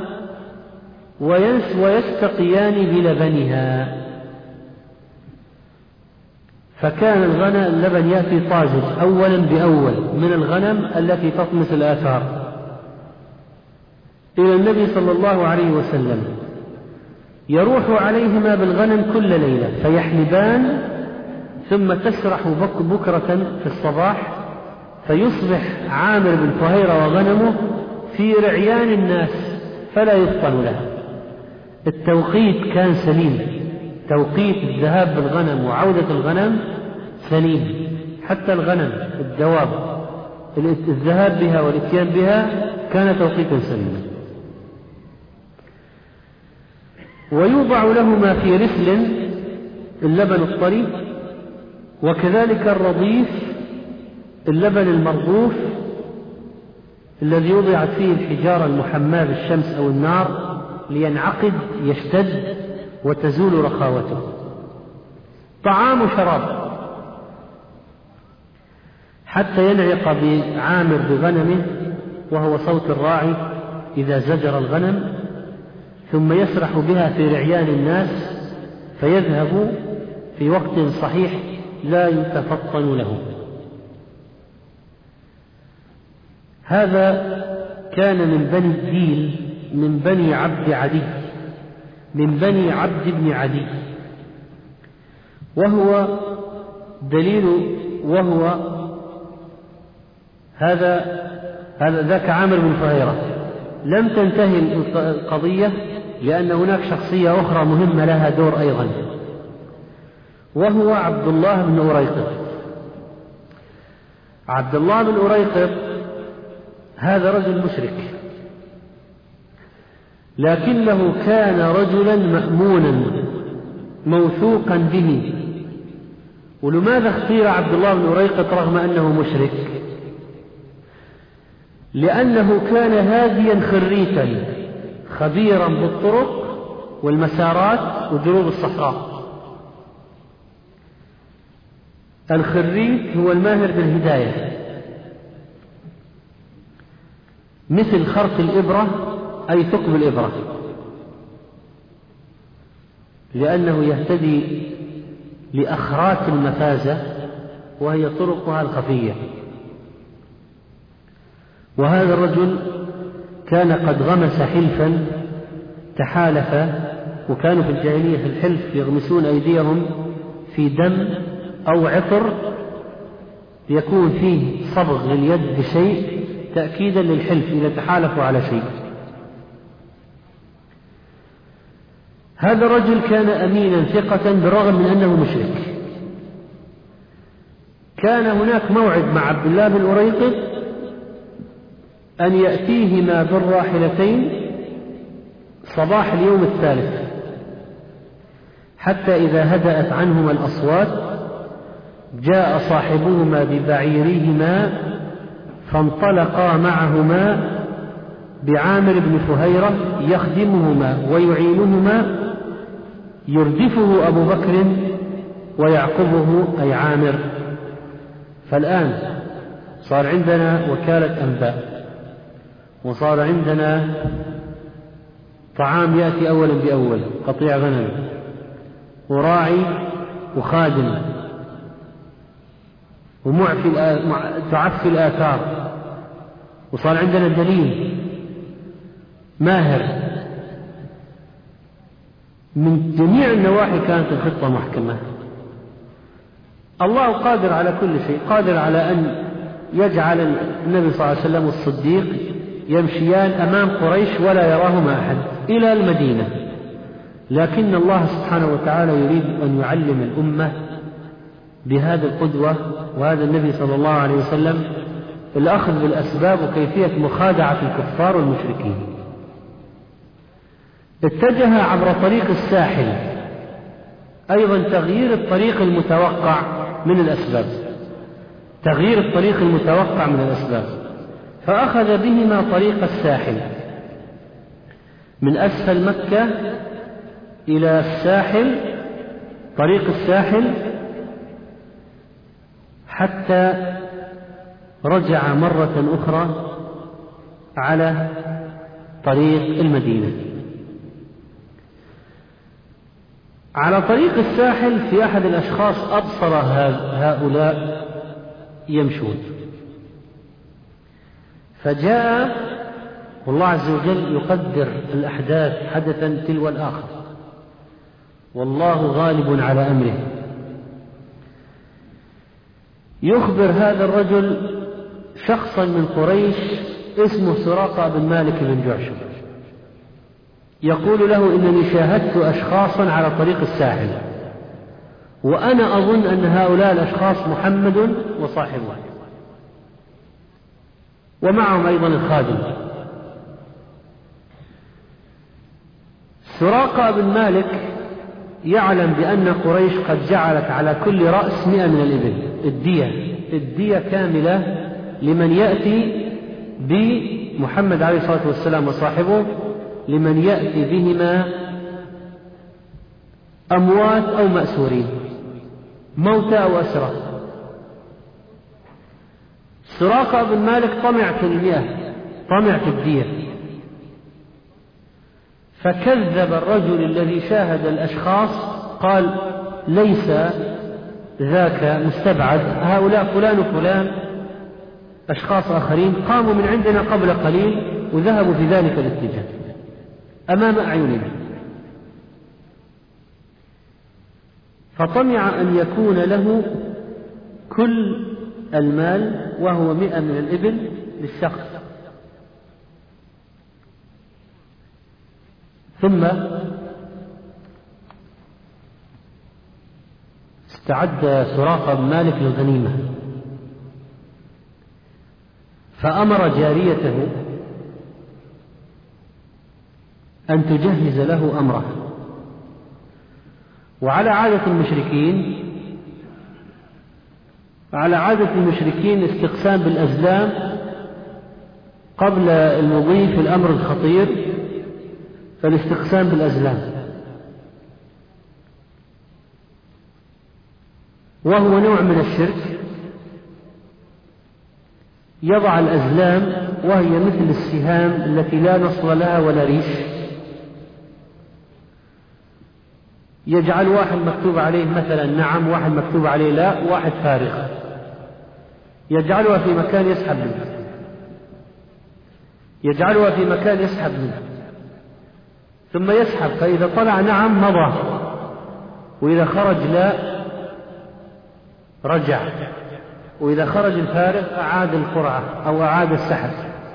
ويستقيان بلبنها. فكان اللبن يأتي طازج أولا بأول من الغنم التي تطمس الآثار إلى النبي صلى الله عليه وسلم، يروح عليهما بالغنم كل ليلة فيحلبان، ثم تسرح بكرة في الصباح، فيصبح عامر بن فهيرة وغنمه في رعيان الناس فلا يفطن له. التوقيت كان سليم، توقيت الذهاب بالغنم وعودة الغنم سليم، حتى الغنم الدواب الذهاب بها والاتيان بها كان توقيتا سليما. ويوضع لهما في رسل اللبن الطري، وكذلك الرضيف اللبن المرضوف الذي وضعت فيه الحجارة المحماة بالشمس أو النار لينعقد يشتد وتزول رخاوته. طعام وشراب حتى ينعق بعامر بغنمه، وهو صوت الراعي إذا زجر الغنم، ثم يسرح بها في رعيان الناس فيذهب في وقت صحيح لا يتفطن له. هذا كان من بني الديل، من بني عبد عدي، من بني عبد بن عدي، وهو دليل، وهو هذا ذاك عامر بن فهيرة. لم تنتهي القضية لأن هناك شخصية أخرى مهمة لها دور أيضا، وهو عبد الله بن أريقط. عبد الله بن أريقط هذا رجل مشرك، لكنه كان رجلا مأمونا موثوقا به. ولماذا اختير عبد الله بن أريقط رغم أنه مشرك؟ لأنه كان هاديا خريتا خبيرا بالطرق والمسارات ودروب الصحراء. الخريت هو الماهر بالهداية، مثل خرق الإبرة أي ثقب الإبرة، لأنه يهتدي لأخرات المفازة وهي طرقها الخفية. وهذا الرجل كان قد غمس حلفا تحالف، وكانوا في الجاهلية في الحلف يغمسون أيديهم في دم أو عطر يكون فيه صبغ لليد بشيء تأكيدا للحلف إذا تحالفوا على شيء. هذا الرجل كان أمينا ثقة بالرغم من أنه مشرك. كان هناك موعد مع عبد الله بن أريقط أن يأتيهما بالراحلتين صباح اليوم الثالث، حتى إذا هدأت عنهما الأصوات جاء صاحبهما ببعيرهما فانطلقا معهما بعامر بن فهيرة يخدمهما ويعينهما، يردفه أبو بكر ويعقبه أي عامر. فالآن صار عندنا وكالة أنباء، وصار عندنا طعام يأتي أولا بأول، قطيع غنم وراعي وخادم تعفي الآثار، وصار عندنا دليل ماهر. من جميع النواحي كانت الخطة محكمة. الله قادر على كل شيء، قادر على أن يجعل النبي صلى الله عليه وسلم والصديق يمشيان أمام قريش ولا يراهما أحد إلى المدينة، لكن الله سبحانه وتعالى يريد أن يعلم الأمة بهذا القدوة وهذا النبي صلى الله عليه وسلم الأخذ بالأسباب وكيفية مخادعة الكفار والمشركين. اتجه عبر طريق الساحل، أيضا تغيير الطريق المتوقع من الأسباب، تغيير الطريق المتوقع من الأسباب، فأخذ بهما طريق الساحل من أسفل مكة إلى الساحل، طريق الساحل، حتى رجع مرة أخرى على طريق المدينة. على طريق الساحل في أحد الأشخاص أبصر هؤلاء يمشون، فجاء، والله عز وجل يقدر الأحداث حدثا تلو الآخر، والله غالب على أمره. يخبر هذا الرجل شخصا من قريش اسمه سراقة بن مالك بن جعشم، يقول له: إنني شاهدت أشخاصا على طريق الساحل، وأنا أظن أن هؤلاء الأشخاص محمد وصاحبه، ومعهم أيضا الخادم. سراقة بن مالك يعلم بأن قريش قد جعلت على كل رأس 100 من الإبل الدية كاملة لمن يأتي بمحمد عليه الصلاة والسلام وصاحبه، لمن يأتي بهما أموات أو مأسورين، موتى أو أسرى. سراقة بن مالك طمع في 100، طمع في الدية، فكذب الرجل الذي شاهد الأشخاص، قال: ليس ذاك مستبعد، هؤلاء فلان وفلان أشخاص آخرين قاموا من عندنا قبل قليل وذهبوا في ذلك الاتجاه أمام أعيننا. فطمع أن يكون له كل المال، وهو 100 من الإبل للشخص. ثم استعد سراقة بن مالك للغنيمة، فأمر جاريته أن تجهز له أمره. وعلى عادة المشركين استقسام بالأزلام قبل المضي في الأمر الخطير، فالاستقسام بالأزلام، وهو نوع من الشرك. يضع الأزلام وهي مثل السهام التي لا نصل لها ولا ريش، يجعل واحد مكتوب عليه مثلا نعم، واحد مكتوب عليه لا، واحد فارغ، يجعلها في مكان يسحب منه، ثم يسحب، فإذا طلع نعم مضى، وإذا خرج لا رجع، وإذا خرج الفارغ أعاد القرعة أو أعاد السحب.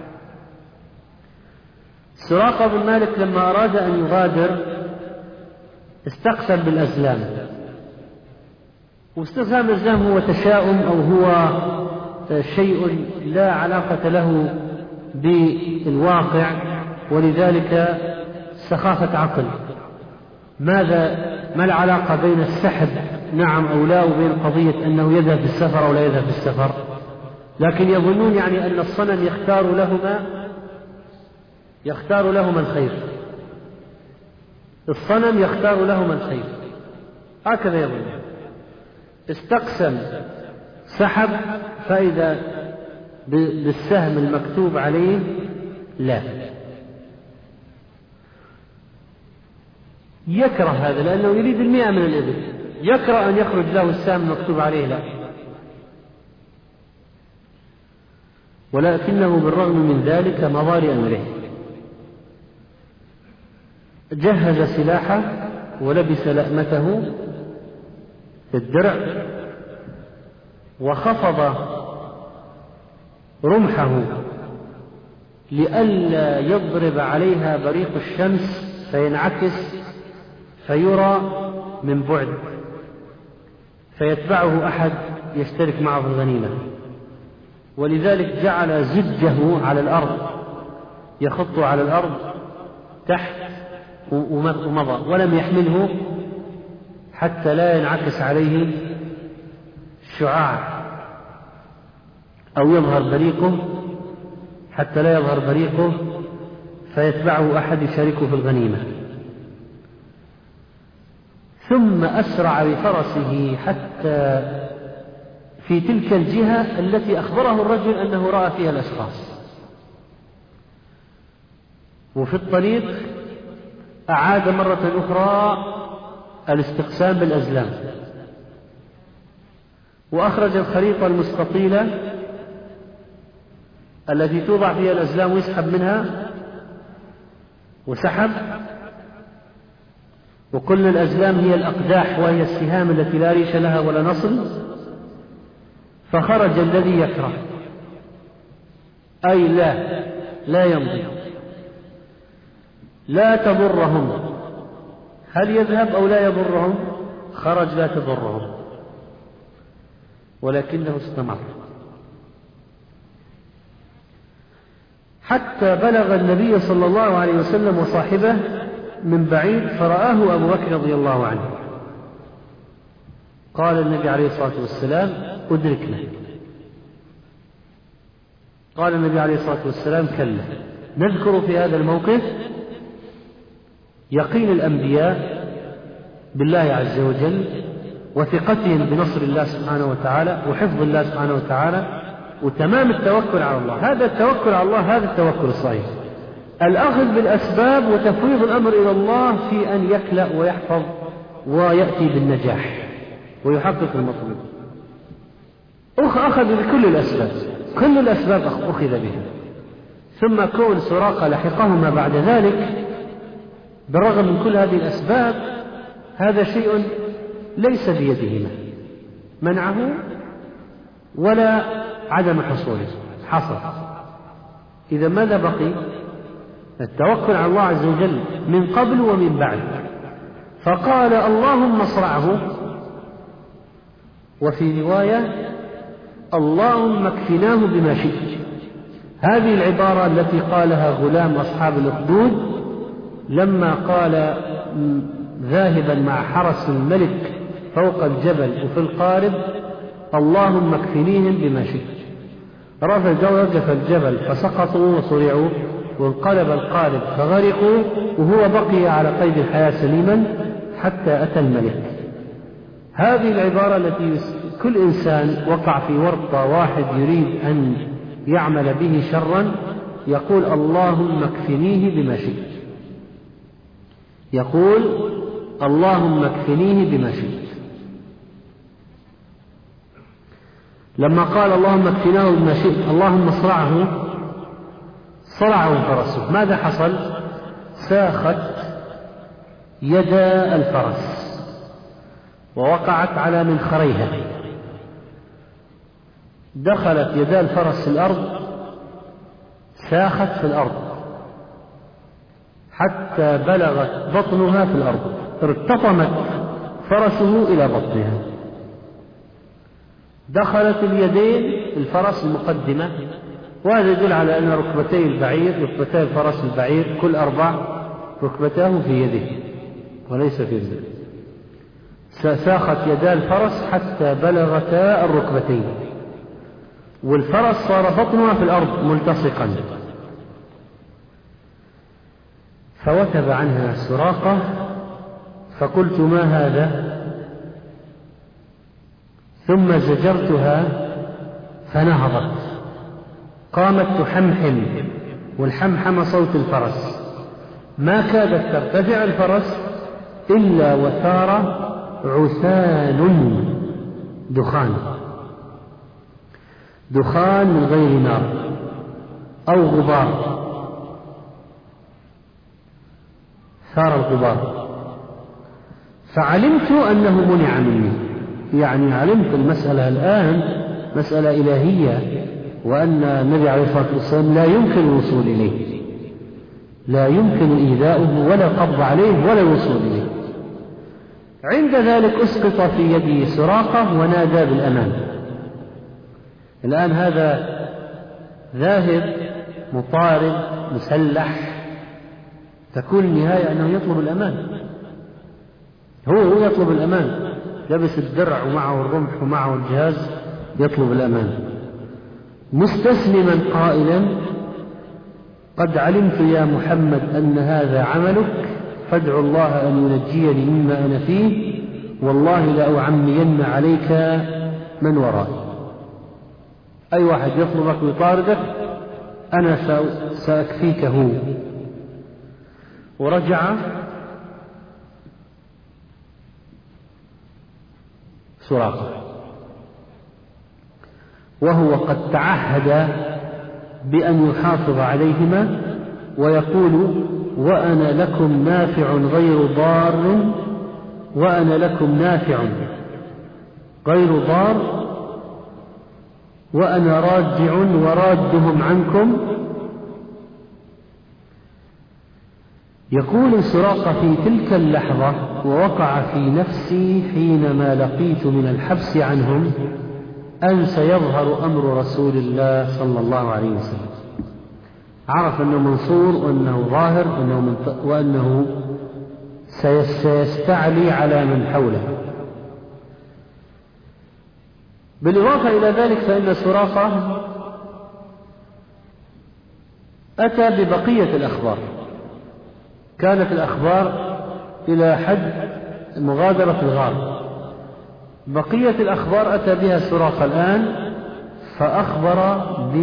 سراقة بن مالك لما أراد أن يغادر استقسم بالأزلام، واستقسام الأزلام هو تشاؤم أو هو شيء لا علاقة له بالواقع، ولذلك سخافة عقل. ما العلاقة بين السحب نعم أو لا وبين قضية أنه يذهب في السفر أو لا يذهب في السفر؟ لكن يظنون يعني أن الصنم يختار لهما الخير، الصنم يختار لهما الخير، هكذا يظن. استقسم، سحب، فإذا بالسهم المكتوب عليه لا. يكره هذا لأنه يريد 100 من الإبل، يكره أن يخرج له السهم المكتوب عليه لا، ولكنه بالرغم من ذلك مضى لأمره. جهز سلاحه ولبس لأمته في الدرع، وخفض رمحه لئلا يضرب عليها بريق الشمس فينعكس فيرى من بعد، فيتبعه أحد يشترك معه في الغنيمة. ولذلك جعل زجه على الأرض، يخط على الأرض تحت ومضى، ولم يحمله حتى لا ينعكس عليه شعاع أو يظهر بريقه حتى لا يظهر بريقه فيتبعه أحد يشاركه في الغنيمة. ثم أسرع بفرسه حتى في تلك الجهة التي أخبره الرجل أنه رأى فيها الأشخاص، وفي الطريق أعاد مرة أخرى الاستقسام بالأزلام، وأخرج الخريطة المستطيلة التي توضع فيها الأزلام ويسحب منها، وسحب، وكل الأزلام هي الأقداح وهي السهام التي لا ريش لها ولا نصل. فخرج الذي يكره، أي لا يمضي، لا تضرهم، هل يذهب أو لا يضرهم؟ خرج لا تضرهم، ولكنه استمر حتى بلغ النبي صلى الله عليه وسلم وصاحبه من بعيد، فرآه أبو بكر رضي الله عنه. قال النبي عليه الصلاة والسلام: أدركنا. قال النبي عليه الصلاة والسلام: كلا. نذكر في هذا الموقف يقين الأنبياء بالله عز وجل، وثقتهم بنصر الله سبحانه وتعالى، وحفظ الله سبحانه وتعالى، وتمام التوكل على الله. هذا التوكل على الله، هذا التوكل الصحيح، الأخذ بالأسباب وتفويض الأمر إلى الله في أن يكلأ ويحفظ ويأتي بالنجاح ويحقق المطلوب. أخذ بكل الأسباب، كل الأسباب أخذ بها. ثم كون سراقة لحقهما بعد ذلك بالرغم من كل هذه الأسباب، هذا شيء ليس بيدهما منعه ولا عدم حصوله، حصل. إذا ماذا بقي؟ التوكل على الله عز وجل من قبل ومن بعد. فقال: اللهم اصرعه، وفي رواية: اللهم اكفناه بما شئت. هذه العبارة التي قالها غلام أصحاب الأخدود لما قال ذاهبا مع حرس الملك فوق الجبل وفي القارب: اللهم اكفنيهم بما شئت. رجف الجبل فسقطوا وصرعوا، وانقلب القارب فغرقوا، وهو بقي على قيد الحياة سليما حتى أتى الملك. هذه العبارة التي كل إنسان وقع في ورطة واحد يريد أن يعمل به شرا يقول: اللهم اكفنيه بما شئت، يقول: اللهم اكفنيه بما شئت. لما قال: اللهم اكفناه بما شئت، اللهم اصرعه، صرعه فرسه. ماذا حصل؟ ساخت يد الفرس ووقعت على منخريها، دخلت يدا الفرس في الأرض، ساخت في الأرض حتى بلغت بطنها في الأرض، ارتطمت فرسه إلى بطنها. دخلت اليدين الفرس المقدمة، وهذا يدل على أن ركبتي البعير، ركبتي الفرس البعير كل 4 ركبتاه في يده وليس في رجله. ساخت يدا الفرس حتى بلغتا الركبتين، والفرس صار بطنها في الأرض ملتصقا. فوثب عنها سراقة، فقلت: ما هذا؟ ثم زجرتها فنهضت، قامت تحمحم، والحمحم صوت الفرس. ما كادت ترتفع الفرس إلا وثار عثان دخان من غير نار أو غبار، ثار الغبار. فعلمت أنه منع مني، يعني علمت المسألة الآن مسألة إلهية، وأن النبي عليه الصلاة والسلام لا يمكن الوصول إليه، لا يمكن إيذاؤه ولا القبض عليه ولا الوصول إليه. عند ذلك أسقط في يدي سراقة ونادى بالأمان. الآن هذا ذاهب مطارد مسلح، تكون النهاية أنه يطلب الأمان، هو يطلب الأمان. لبس الدرع ومعه الرمح ومعه الجهاز يطلب الأمان، مستسلما قائلا: قد علمت يا محمد أن هذا عملك، فادع الله أن ينجيني مما أنا فيه، والله لأعمين عليك من ورائي. أي واحد يطلبك ويطاردك أنا سأكفيك هو. ورجع سراقة وهو قد تعهد بأن يحافظ عليهما، ويقول: وأنا لكم نافع غير ضار، وأنا لكم نافع غير ضار، وأنا راجع ورادهم عنكم. يقول سراقة: في تلك اللحظة ووقع في نفسي حينما لقيت من الحبس عنهم أن سيظهر أمر رسول الله صلى الله عليه وسلم. عرف أنه منصور وأنه ظاهر وأنه سيستعلي على من حوله. بالإضافة إلى ذلك فإن سراقة أتى ببقية الأخبار. كانت الأخبار إلى حد مغادرة الغار، بقية الأخبار أتى بها سراقة الآن، فأخبر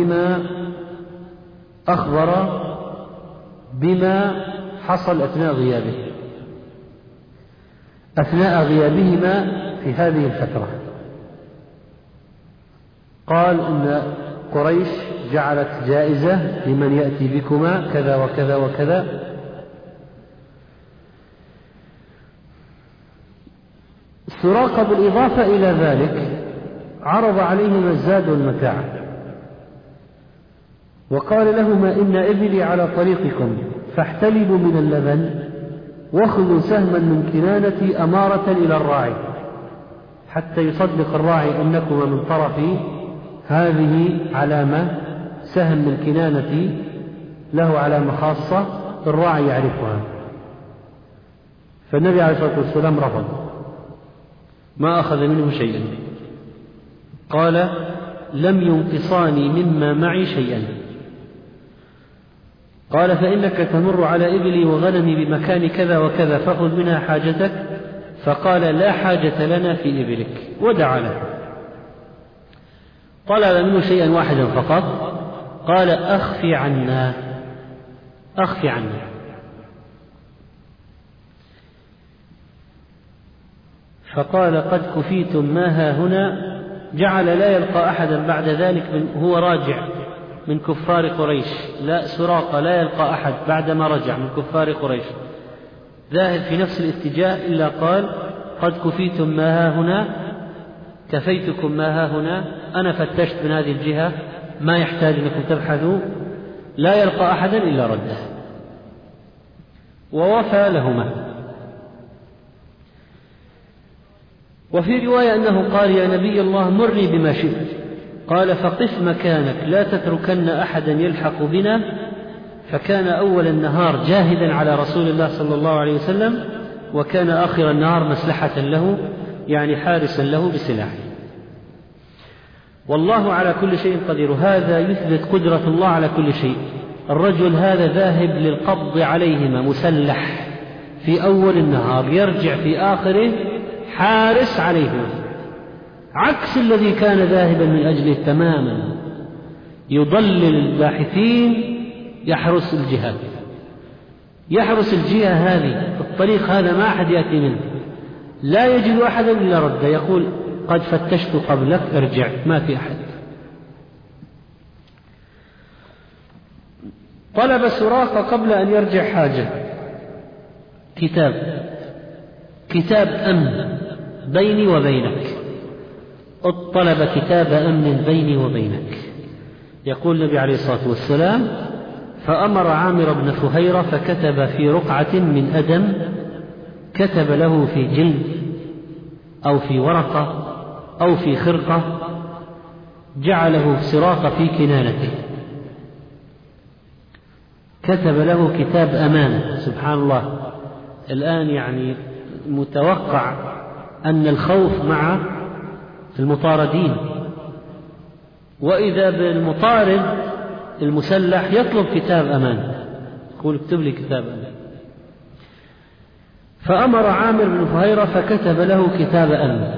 بما حصل أثناء غيابهما في هذه الفترة. قال إن قريش جعلت جائزة لمن يأتي بكما كذا وكذا وكذا. سراقة بالإضافة إلى ذلك عرض عليهما الزاد والمتاع، وقال لهما: إن إبلي على طريقكم، فاحتلبوا من اللبن، واخذوا سهما من كنانتي أمارة إلى الراعي، حتى يصدق الراعي أنكما من طرفي. هذه علامة، سهم من كنانتي له علامة خاصة الراعي يعرفها. فالنبي عليه الصلاة والسلام رفض، ما أخذ منه شيئا. قال: لم ينقصاني مما معي شيئا. قال: فإنك تمر على إبلي وغنمي بمكان كذا وكذا، فخذ منها حاجتك. فقال: لا حاجة لنا في إبلك، ودعا له. طلب منه شيئا واحدا فقط، قال: أخفي عنا. فقال: قد كفيتم ما ها هنا. جعل لا يلقى أحدا بعد ذلك هو راجع من كفار قريش. لا، سراقة لا يلقى أحد بعدما رجع من كفار قريش ذاهب في نفس الاتجاه إلا قال: قد كفيتم ما ها هنا، كفيتكم ما ها هنا، أنا فتشت من هذه الجهة، ما يحتاج أنكم تبحثوا. لا يلقى أحدا إلا رده، ووفى لهما. وفي رواية أنه قال: يا نبي الله مرني بما شئت. قال: فقف مكانك، لا تتركن أحدا يلحق بنا. فكان أول النهار جاهدا على رسول الله صلى الله عليه وسلم، وكان آخر النهار مسلحة له، يعني حارسا له بسلاحه. والله على كل شيء قدير. هذا يثبت قدرة الله على كل شيء. الرجل هذا ذاهب للقبض عليهما مسلح في أول النهار، يرجع في آخره حارس عليهما، عكس الذي كان ذاهبا من أجله تماما، يضلل الباحثين، يحرس الجهة هذه، الطريق هذا ما أحد يأتي منه، لا يجد أحدا إلا رد، يقول: قد فتشت قبلك، ارجع، ما في أحد. طلب سراقة قبل أن يرجع حاجة كتاب أمن بيني وبينك. اطلب كتاب أمن بيني وبينك. يقول النبي عليه الصلاة والسلام: فأمر عامر بن فهيرة فكتب في رقعة من أدم، كتب له في جلد أو في ورقة أو في خرقة، جعله سراقة في كنانته، كتب له كتاب أمان. سبحان الله، الآن يعني متوقع أن الخوف مع المطاردين، وإذا بالمطارد المسلح يطلب كتاب أمان، يقول اكتب لي كتاب أمان. فأمر عامر بن فهيرة فكتب له كتاب أمن.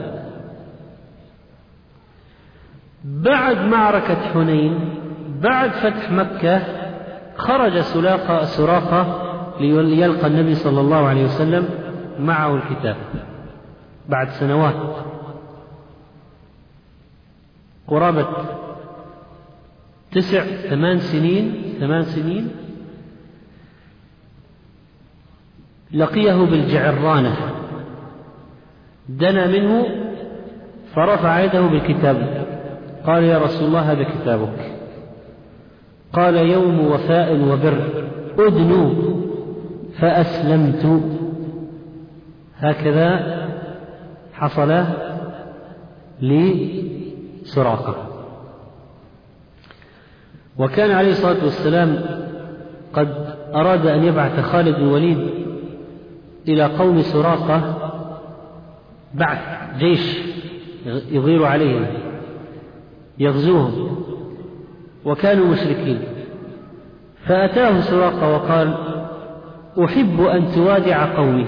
بعد معركة حنين، بعد فتح مكة، خرج سراقة ليلقى النبي صلى الله عليه وسلم معه الكتاب بعد سنوات قرابة 8 سنين. لقيه بالجعرانة، دنا منه فرفع يده بالكتاب، قال: يا رسول الله هذا كتابك. قال: يوم وفاء وبر، أدنو فأسلمت. هكذا حصل لسراقة. وكان عليه الصلاة والسلام قد أراد أن يبعث خالد بن الوليد إلى قوم سراقة، بعث جيش يغير عليهم يغزوهم، وكانوا مشركين. فأتاه سراقة وقال: أحب أن توادع قومي.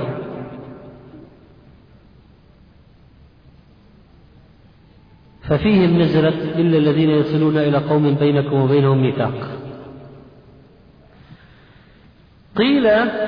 ففيهم نزلت: إلا الذين يصلون إلى قوم بينكم وبينهم ميثاق. قيل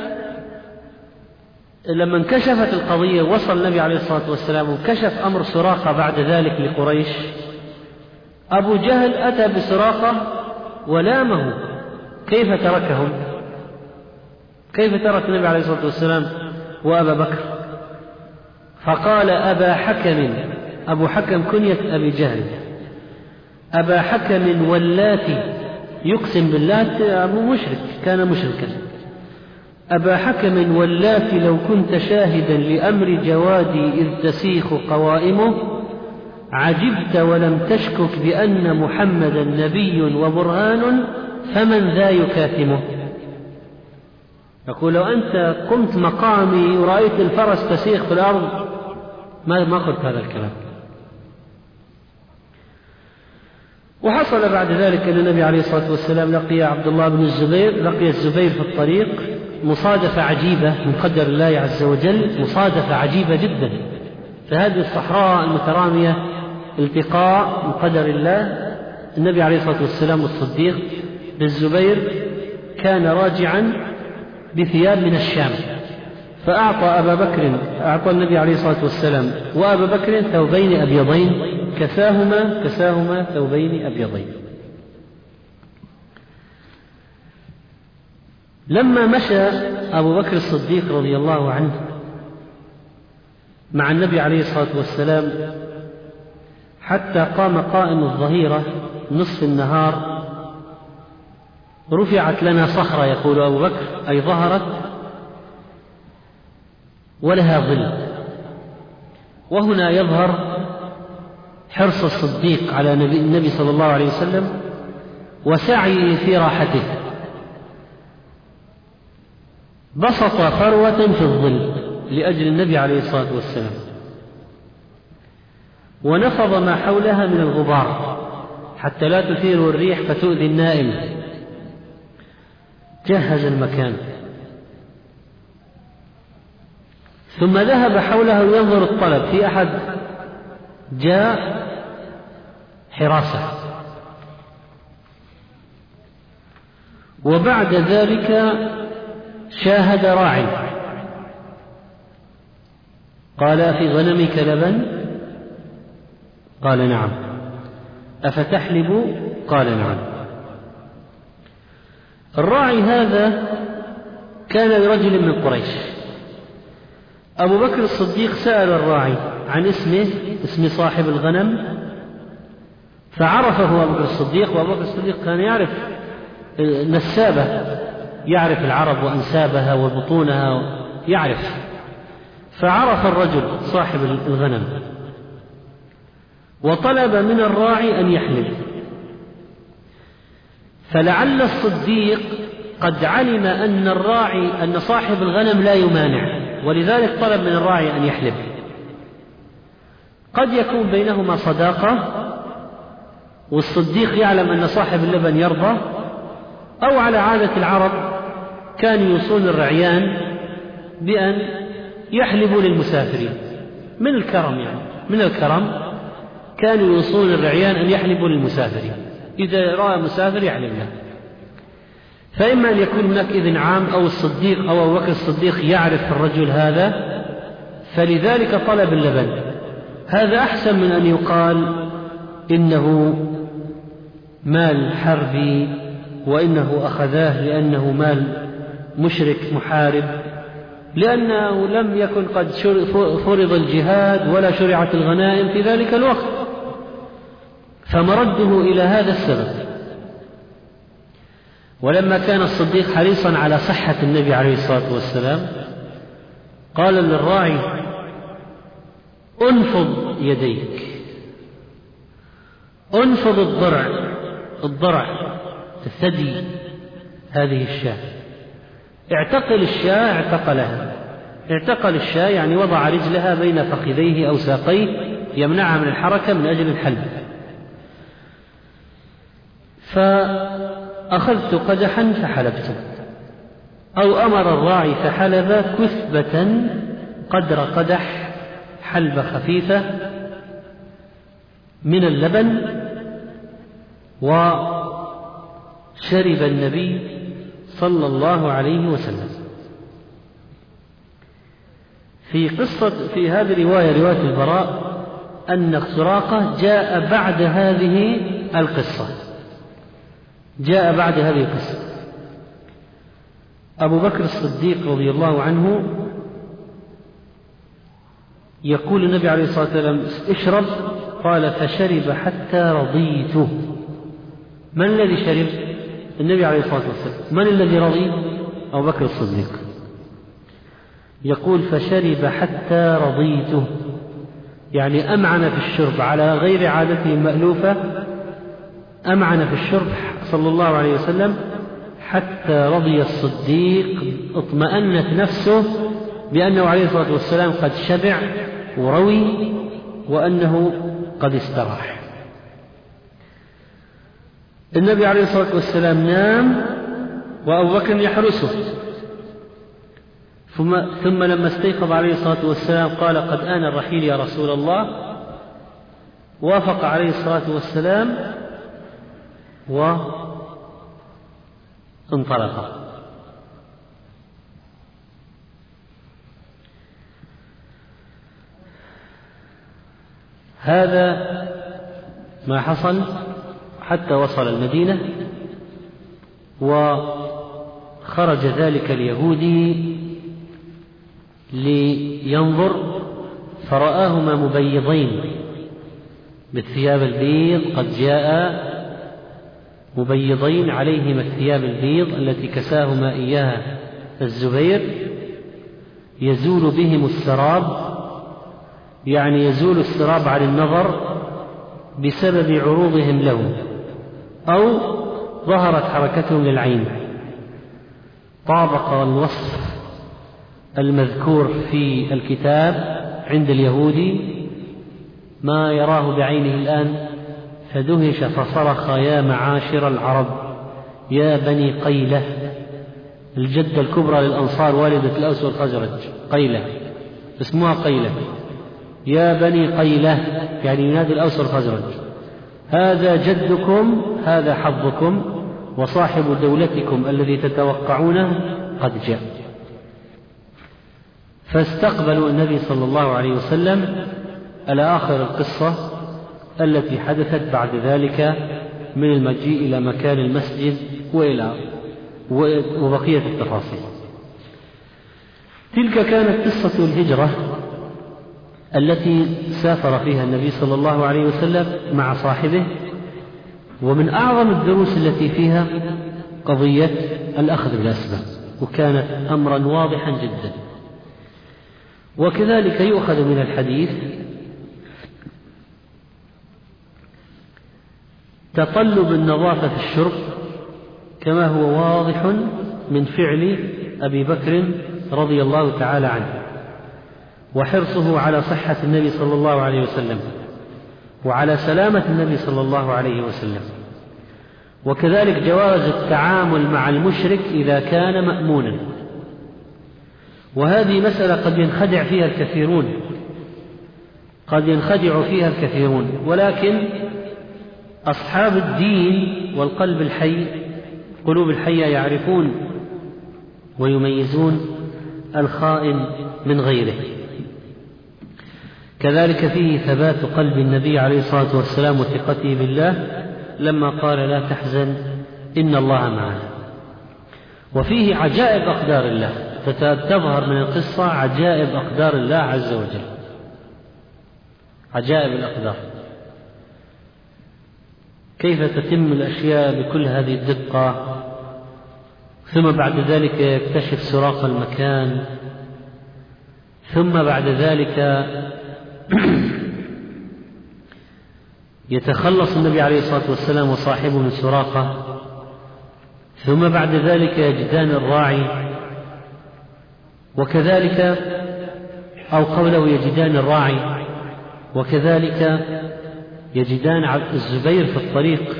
لما انكشفت القضية وصل النبي عليه الصلاة والسلام وكشف أمر سراقة بعد ذلك لقريش، أبو جهل أتى بسراقة ولامه: كيف تركهم؟ كيف ترك النبي عليه الصلاة والسلام وأبا بكر؟ فقال: أبا حكم، أبو حكم كنية أبي جهل، أبا حكم واللاتي، يقسم باللات، أبو مشرك، كان مشركا. أبا حكم واللاتي لو كنت شاهدا لأمر جوادي إذ تسيخ قوائمه، عجبت ولم تشكك بأن محمدا نبي وبرهان، فمن ذا يكاتمه. يقول: لو أنت قمت مقامي ورأيت الفرس تسيخ في الأرض ما قلت هذا الكلام. وحصل بعد ذلك أن النبي عليه الصلاة والسلام لقي عبد الله بن الزبير، لقي الزبير في الطريق، مصادفة عجيبة من قدر الله عز وجل، مصادفة عجيبة جدا في هذه الصحراء المترامية، التقاء من قدر الله. النبي عليه الصلاة والسلام والصديق بالزبير كان راجعا بثياب من الشام، أعطى النبي عليه الصلاة والسلام وأبا بكر ثوبين أبيضين، كساهما ثوبين أبيضين. لما مشى أبو بكر الصديق رضي الله عنه مع النبي عليه الصلاة والسلام حتى قام قائم الظهيرة نصف النهار، رفعت لنا صخرة، يقول أبو بكر، أي ظهرت ولها ظل. وهنا يظهر حرص الصديق على النبي صلى الله عليه وسلم وسعيه في راحته. بسط فروة في الظل لأجل النبي عليه الصلاة والسلام، ونفض ما حولها من الغبار حتى لا تثير الريح فتؤذي النائم. جهز المكان، ثم ذهب حوله ينظر الطلب، في أحد جاء حراسة. وبعد ذلك شاهد راعي، قال: في غنمك لبن؟ قال: نعم. أفتحلب؟ قال: نعم. الراعي هذا كان لرجل من قريش. أبو بكر الصديق سأل الراعي عن اسمه، اسم صاحب الغنم، فعرفه أبو بكر الصديق. وأبو بكر الصديق كان يعرف النسابة، يعرف العرب وأنسابها وبطونها، يعرف. فعرف الرجل صاحب الغنم وطلب من الراعي أن يحلب. فلعل الصديق قد علم أن صاحب الغنم لا يمانع، ولذلك طلب من الراعي أن يحلب. قد يكون بينهما صداقة والصديق يعلم أن صاحب اللبن يرضى، أو على عادة العرب كانوا يوصون الرعيان بأن يحلبوا للمسافرين من الكرم، يعني من الكرم كانوا يوصون الرعيان أن يحلبوا للمسافرين، إذا رأى مسافر يحلب له. فإما أن يكون هناك إذن عام أو الصديق أو أبو بكر الصديق يعرف الرجل هذا فلذلك طلب اللبن. هذا أحسن من أن يقال إنه مال حربي وإنه أخذاه لأنه مال مشرك محارب، لأنه لم يكن قد فرض الجهاد ولا شرعت الغنائم في ذلك الوقت، فمرده إلى هذا السبب. ولما كان الصديق حريصا على صحة النبي عليه الصلاة والسلام قال للراعي: انفض يديك، انفض الضرع الثدي هذه الشاة، اعتقل الشاة، اعتقلها، اعتقل الشاة يعني وضع رجلها بين فخذيه أو ساقيه يمنعها من الحركة من أجل الحلب. فأخذت قدحا فحلبته، أو أمر الراعي فحلب كثبة قدر قدح حلبة خفيفة من اللبن، وشرب النبي صلى الله عليه وسلم. في هذه الرواية، رواية البراء، أن سراقة جاء بعد هذه القصة، جاء بعد هذه القصة. أبو بكر الصديق رضي الله عنه يقول النبي عليه الصلاة والسلام: اشرب، قال: فشرب حتى رضيته. من الذي شرب؟ النبي عليه الصلاة والسلام. من الذي رضي؟ أبو بكر الصديق. يقول: فشرب حتى رضيته، يعني أمعن في الشرب على غير عادته المألوفة، أمعن في الشرب صلى الله عليه وسلم حتى رضي الصديق، اطمأنت نفسه بأنه عليه الصلاة والسلام قد شبع وروي وأنه قد استراح. النبي عليه الصلاة والسلام نام وأبو بكر يحرسه، ثم لما استيقظ عليه الصلاة والسلام قال: قد آن الرحيل يا رسول الله. وافق عليه الصلاة والسلام وانطلق. هذا ما حصل حتى وصل المدينة، وخرج ذلك اليهودي لينظر فرآهما مبيضين بالثياب البيض، قد جاء مبيضين عليهما الثياب البيض التي كساهما إياها الزبير، يزول بهم السراب، يعني يزول السراب عن النظر بسبب عروضهم له، أو ظهرت حركتهم للعين. طابق الوصف المذكور في الكتاب عند اليهودي ما يراه بعينه الآن، فدهش فصرخ: يا معاشر العرب، يا بني قيلة، الجدة الكبرى للأنصار والدة الأوس والخزرج، قيلة اسمها قيلة، يا بني قيلة، يعني ينادي الأوس والخزرج: هذا جدكم، هذا حظكم، وصاحب دولتكم الذي تتوقعونه قد جاء. فاستقبلوا النبي صلى الله عليه وسلم على آخر القصة التي حدثت بعد ذلك من المجيء إلى مكان المسجد وبقية التفاصيل. تلك كانت قصة الهجرة التي سافر فيها النبي صلى الله عليه وسلم مع صاحبه، ومن أعظم الدروس التي فيها قضية الأخذ بالأسباب، وكانت أمرا واضحا جدا. وكذلك يؤخذ من الحديث تطلب النظافة في الشرب، كما هو واضح من فعل أبي بكر رضي الله تعالى عنه. وحرصه على صحة النبي صلى الله عليه وسلم وعلى سلامة النبي صلى الله عليه وسلم، وكذلك جواز التعامل مع المشرك إذا كان مأمونا. وهذه مسألة قد ينخدع فيها الكثيرون، ولكن أصحاب الدين والقلب الحي، قلوب الحية، يعرفون ويميزون الخائن من غيره. كذلك فيه ثبات قلب النبي عليه الصلاة والسلام وثقته بالله لما قال لا تحزن إن الله معنا. وفيه عجائب أقدار الله، فتظهر من القصة عجائب أقدار الله عز وجل، عجائب الأقدار، كيف تتم الأشياء بكل هذه الدقة. ثم بعد ذلك يكتشف سراق المكان، ثم بعد ذلك يتخلص النبي عليه الصلاة والسلام وصاحبه من سراقة، ثم بعد ذلك يجدان الراعي، وكذلك أو قوله يجدان الراعي، وكذلك يجدان الزبير في الطريق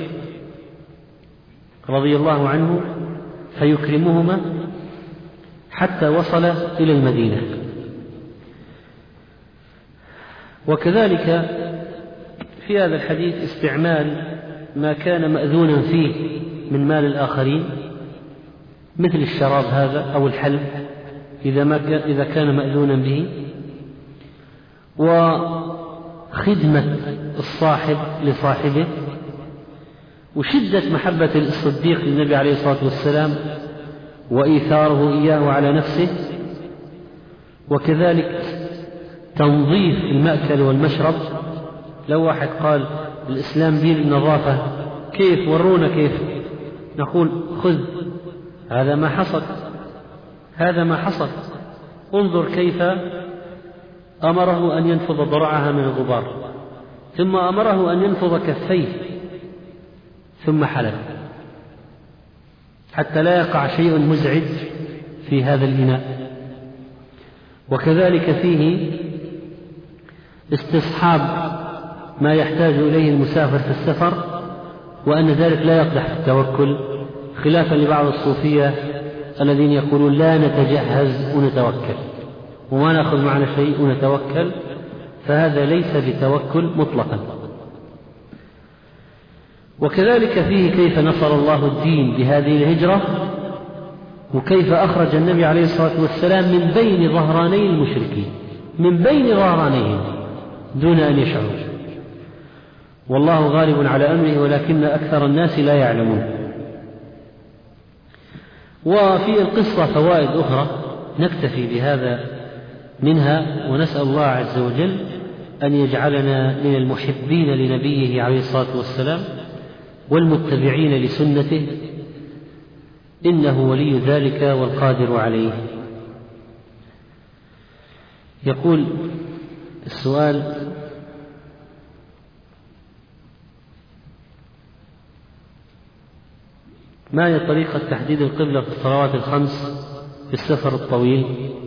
رضي الله عنه فيكرمهما حتى وصل إلى المدينة. وكذلك في هذا الحديث استعمال ما كان مأذونا فيه من مال الآخرين، مثل الشراب هذا أو الحلب إذا كان مأذونا به، وخدمة الصاحب لصاحبه، وشدة محبة الصديق للنبي عليه الصلاة والسلام وإيثاره إياه على نفسه، وكذلك تنظيف المأكل والمشرب. لو واحد قال الإسلام دين النظافة، كيف؟ ورونا كيف. نقول خذ، هذا ما حصل. انظر كيف أمره أن ينفض ضرعها من الغبار، ثم أمره أن ينفض كفيه، ثم حلب حتى لا يقع شيء مزعج في هذا الإناء. وكذلك فيه استصحاب ما يحتاج إليه المسافر في السفر، وأن ذلك لا يقدح في التوكل، خلافا لبعض الصوفية الذين يقولون لا نتجهز ونتوكل وما نأخذ معنا شيء ونتوكل، فهذا ليس بتوكل مطلقا. وكذلك فيه كيف نصر الله الدين بهذه الهجرة، وكيف أخرج النبي عليه الصلاة والسلام من بين ظهراني المشركين، من بين ظهرانيهم دون أن يشعروا. والله غالب على أمره ولكن أكثر الناس لا يعلمون. وفي القصة فوائد أخرى نكتفي بهذا منها، ونسأل الله عز وجل أن يجعلنا من المحبين لنبيه عليه الصلاة والسلام والمتبعين لسنته، إنه ولي ذلك والقادر عليه. يقول السؤال: ما هي طريقة تحديد القبلة في الصلوات الخمس في السفر الطويل؟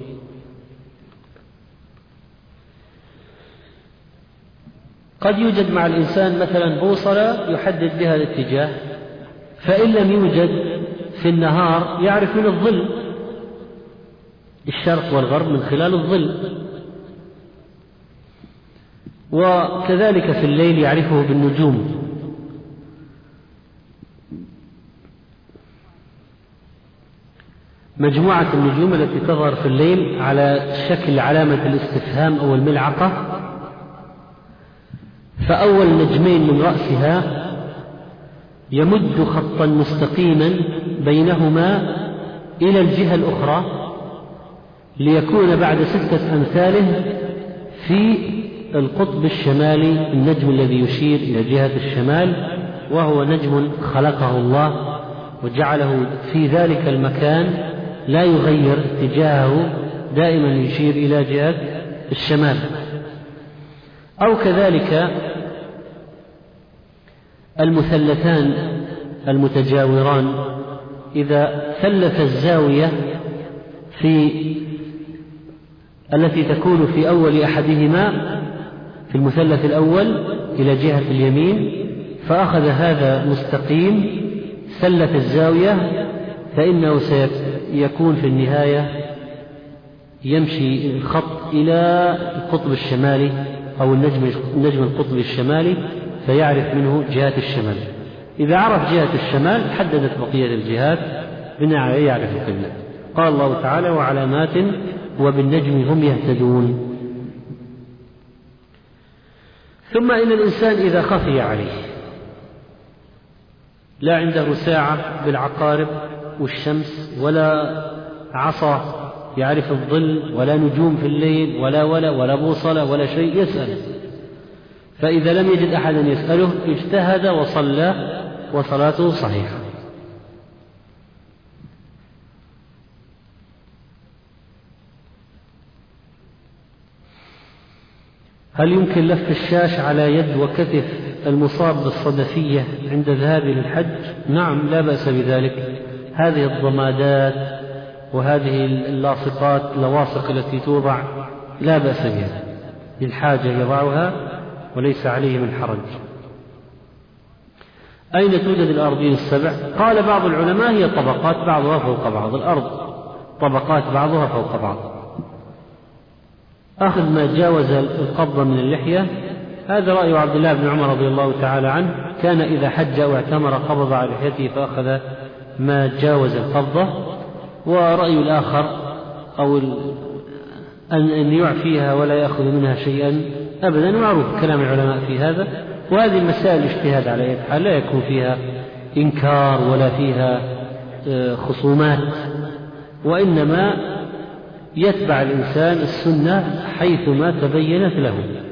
قد يوجد مع الإنسان مثلا بوصلة يحدد بها الاتجاه، فإن لم يوجد في النهار يعرف من الظل الشرق والغرب من خلال الظل، وكذلك في الليل يعرفه بالنجوم. مجموعة النجوم التي تظهر في الليل على شكل علامة الاستفهام أو الملعقة، فأول نجمين من رأسها يمد خطا مستقيما بينهما إلى الجهة الأخرى ليكون بعد 6 أمثاله في القطب الشمالي النجم الذي يشير إلى جهة الشمال، وهو نجم خلقه الله وجعله في ذلك المكان لا يغير اتجاهه، دائما يشير إلى جهة الشمال. أو كذلك المثلثان المتجاوران إذا ثلث الزاوية في التي تكون في أول أحدهما في المثلث الأول إلى جهة اليمين، فأخذ هذا مستقيم سلة الزاوية، فإنه سيكون في النهاية يمشي الخط إلى القطب الشمالي أو النجم القطبي الشمالي، فيعرف منه جهة الشمال. إذا عرف جهة الشمال حددت بقية الجهات بناء عليه يعرف القبلة. قال الله تعالى: وعلامات وبالنجم هم يهتدون. ثم إن الإنسان إذا خفي عليه لا عنده ساعة بالعقارب والشمس ولا عصا يعرف الظل ولا نجوم في الليل ولا بوصلة ولا شيء، يسأل. فإذا لم يجد أحدا يسأله اجتهد وصلى وصلاته صحيحة. هل يمكن لف الشاش على يد وكتف المصاب بالصدفية عند ذهابه للحج؟ نعم، لا بأس بذلك. هذه الضمادات وهذه اللواصق التي توضع لا بأس بها، للحاجة يضعها وليس عليه من حرج. أين توجد الأرضين السبع؟ قال بعض العلماء هي طبقات بعضها فوق بعض، الأرض طبقات بعضها فوق بعض. أخذ ما جاوز القبضة من اللحية، هذا رأي عبد الله بن عمر رضي الله تعالى عنه، كان إذا حج أو اعتمر قبض على لحيته فأخذ ما جاوز القبضة. ورأي الآخر أو أن يعفيها ولا يأخذ منها شيئا أبدا، معروف كلام العلماء في هذا. وهذه المسائل اجتهاد على أي حال، لا يكون فيها إنكار ولا فيها خصومات، وإنما يتبع الإنسان السنة حيثما تبينت له.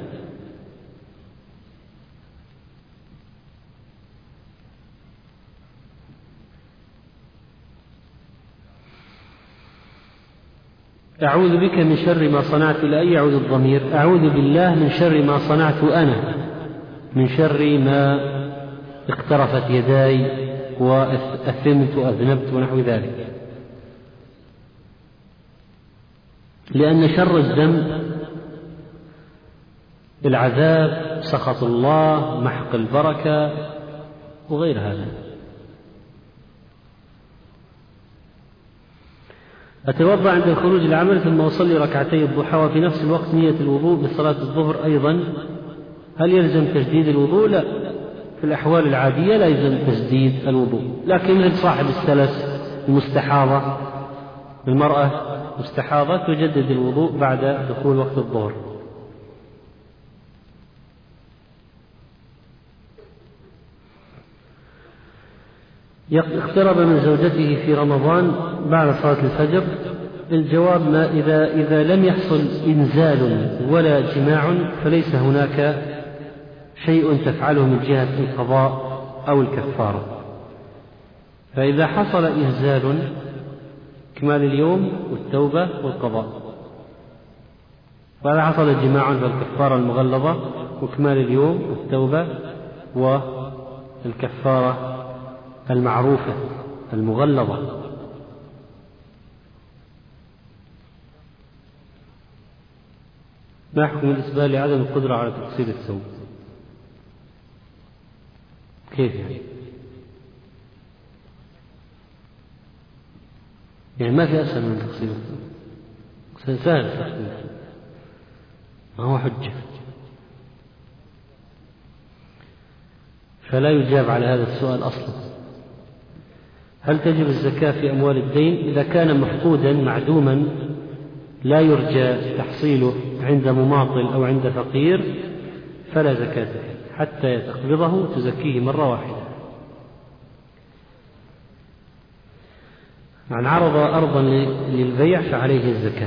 أعوذ بك من شر ما صنعت. إلى أي يعود الضمير؟ أعوذ بالله من شر ما صنعت أنا، من شر ما اقترفت يداي وأثمت وأذنبت ونحو ذلك، لأن شر الذنب العذاب، سخط الله، محق البركة وغير هذا. أتوضأ عند الخروج للعمل ثم أصلي ركعتي الضحى وفي نفس الوقت نية الوضوء بصلاة الظهر أيضا، هل يلزم تجديد الوضوء؟ لا، في الأحوال العادية لا يلزم تجديد الوضوء، لكن مثل صاحب السلس، المستحاضة، المرأة مستحاضة تجدد الوضوء بعد دخول وقت الظهر. اقترب من زوجته في رمضان بعد صلاة الفجر. الجواب: ما إذا لم يحصل إنزال ولا جماع فليس هناك شيء تفعله من جهة القضاء أو الكفارة. فإذا حصل إنزال كمال اليوم والتوبة والقضاء، وإذا حصل جماع فالكفارة المغلظة وكمال اليوم والتوبة والكفارة المعروفة المغلظة. ما حكم الإسبال لعدم القدرة على تقصير الثوب؟ كيف يعني ما في أسهل من تقصير الثوب، سهل تقصير الثوب، ما هو حجة. فلا يجاب على هذا السؤال أصلا. هل تجب الزكاة في أموال الدين؟ إذا كان مفقودا معدوما لا يرجى تحصيله عند مماطل أو عند فقير فلا زكاة فيه حتى تقبضه تزكيه مرة واحدة. من عرض أرضا للبيع فعليه الزكاة.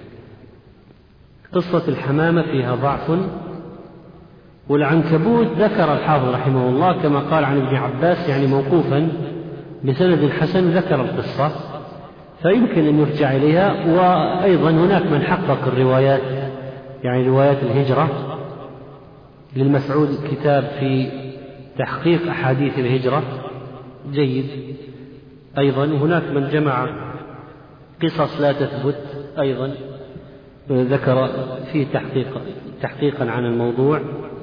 قصة الحمامة فيها ضعف، والعنكبوت ذكر الحافظ رحمه الله كما قال عن ابن عباس، يعني موقوفا بسند حسن، ذكر القصة فيمكن أن يرجع إليها. وأيضا هناك من حقق الروايات، يعني روايات الهجرة للمسعود، كتاب في تحقيق أحاديث الهجرة جيد. أيضا هناك من جمع قصص لا تثبت أيضا ذكر فيه تحقيقا عن الموضوع.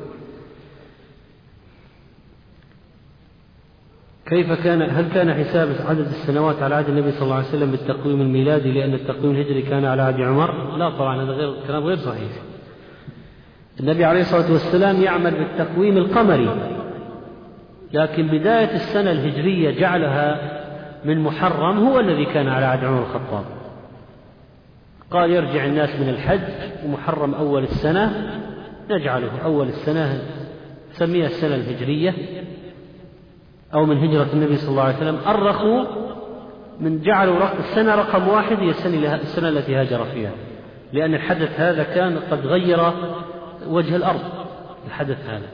هل كان حساب عدد السنوات على عهد النبي صلى الله عليه وسلم بالتقويم الميلادي لأن التقويم الهجري كان على عهد عمر؟ لا طبعا، هذا كلام غير صحيح. النبي عليه الصلاة والسلام يعمل بالتقويم القمري، لكن بداية السنة الهجرية جعلها من محرم هو الذي كان على عهد عمر الخطاب. قال يرجع الناس من الحج ومحرم أول السنة نجعله أول السنة، سميها السنة الهجرية أو من هجرة النبي صلى الله عليه وسلم. أرخوا من جعلوا السنة رقم 1 هي السنة التي هاجر فيها، لأن الحدث هذا كان قد غير وجه الأرض. الحدث هذا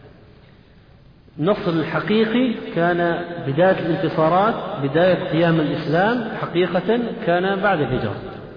النصر الحقيقي كان بداية الانتصارات، بداية قيام الإسلام حقيقة كان بعد الهجرة.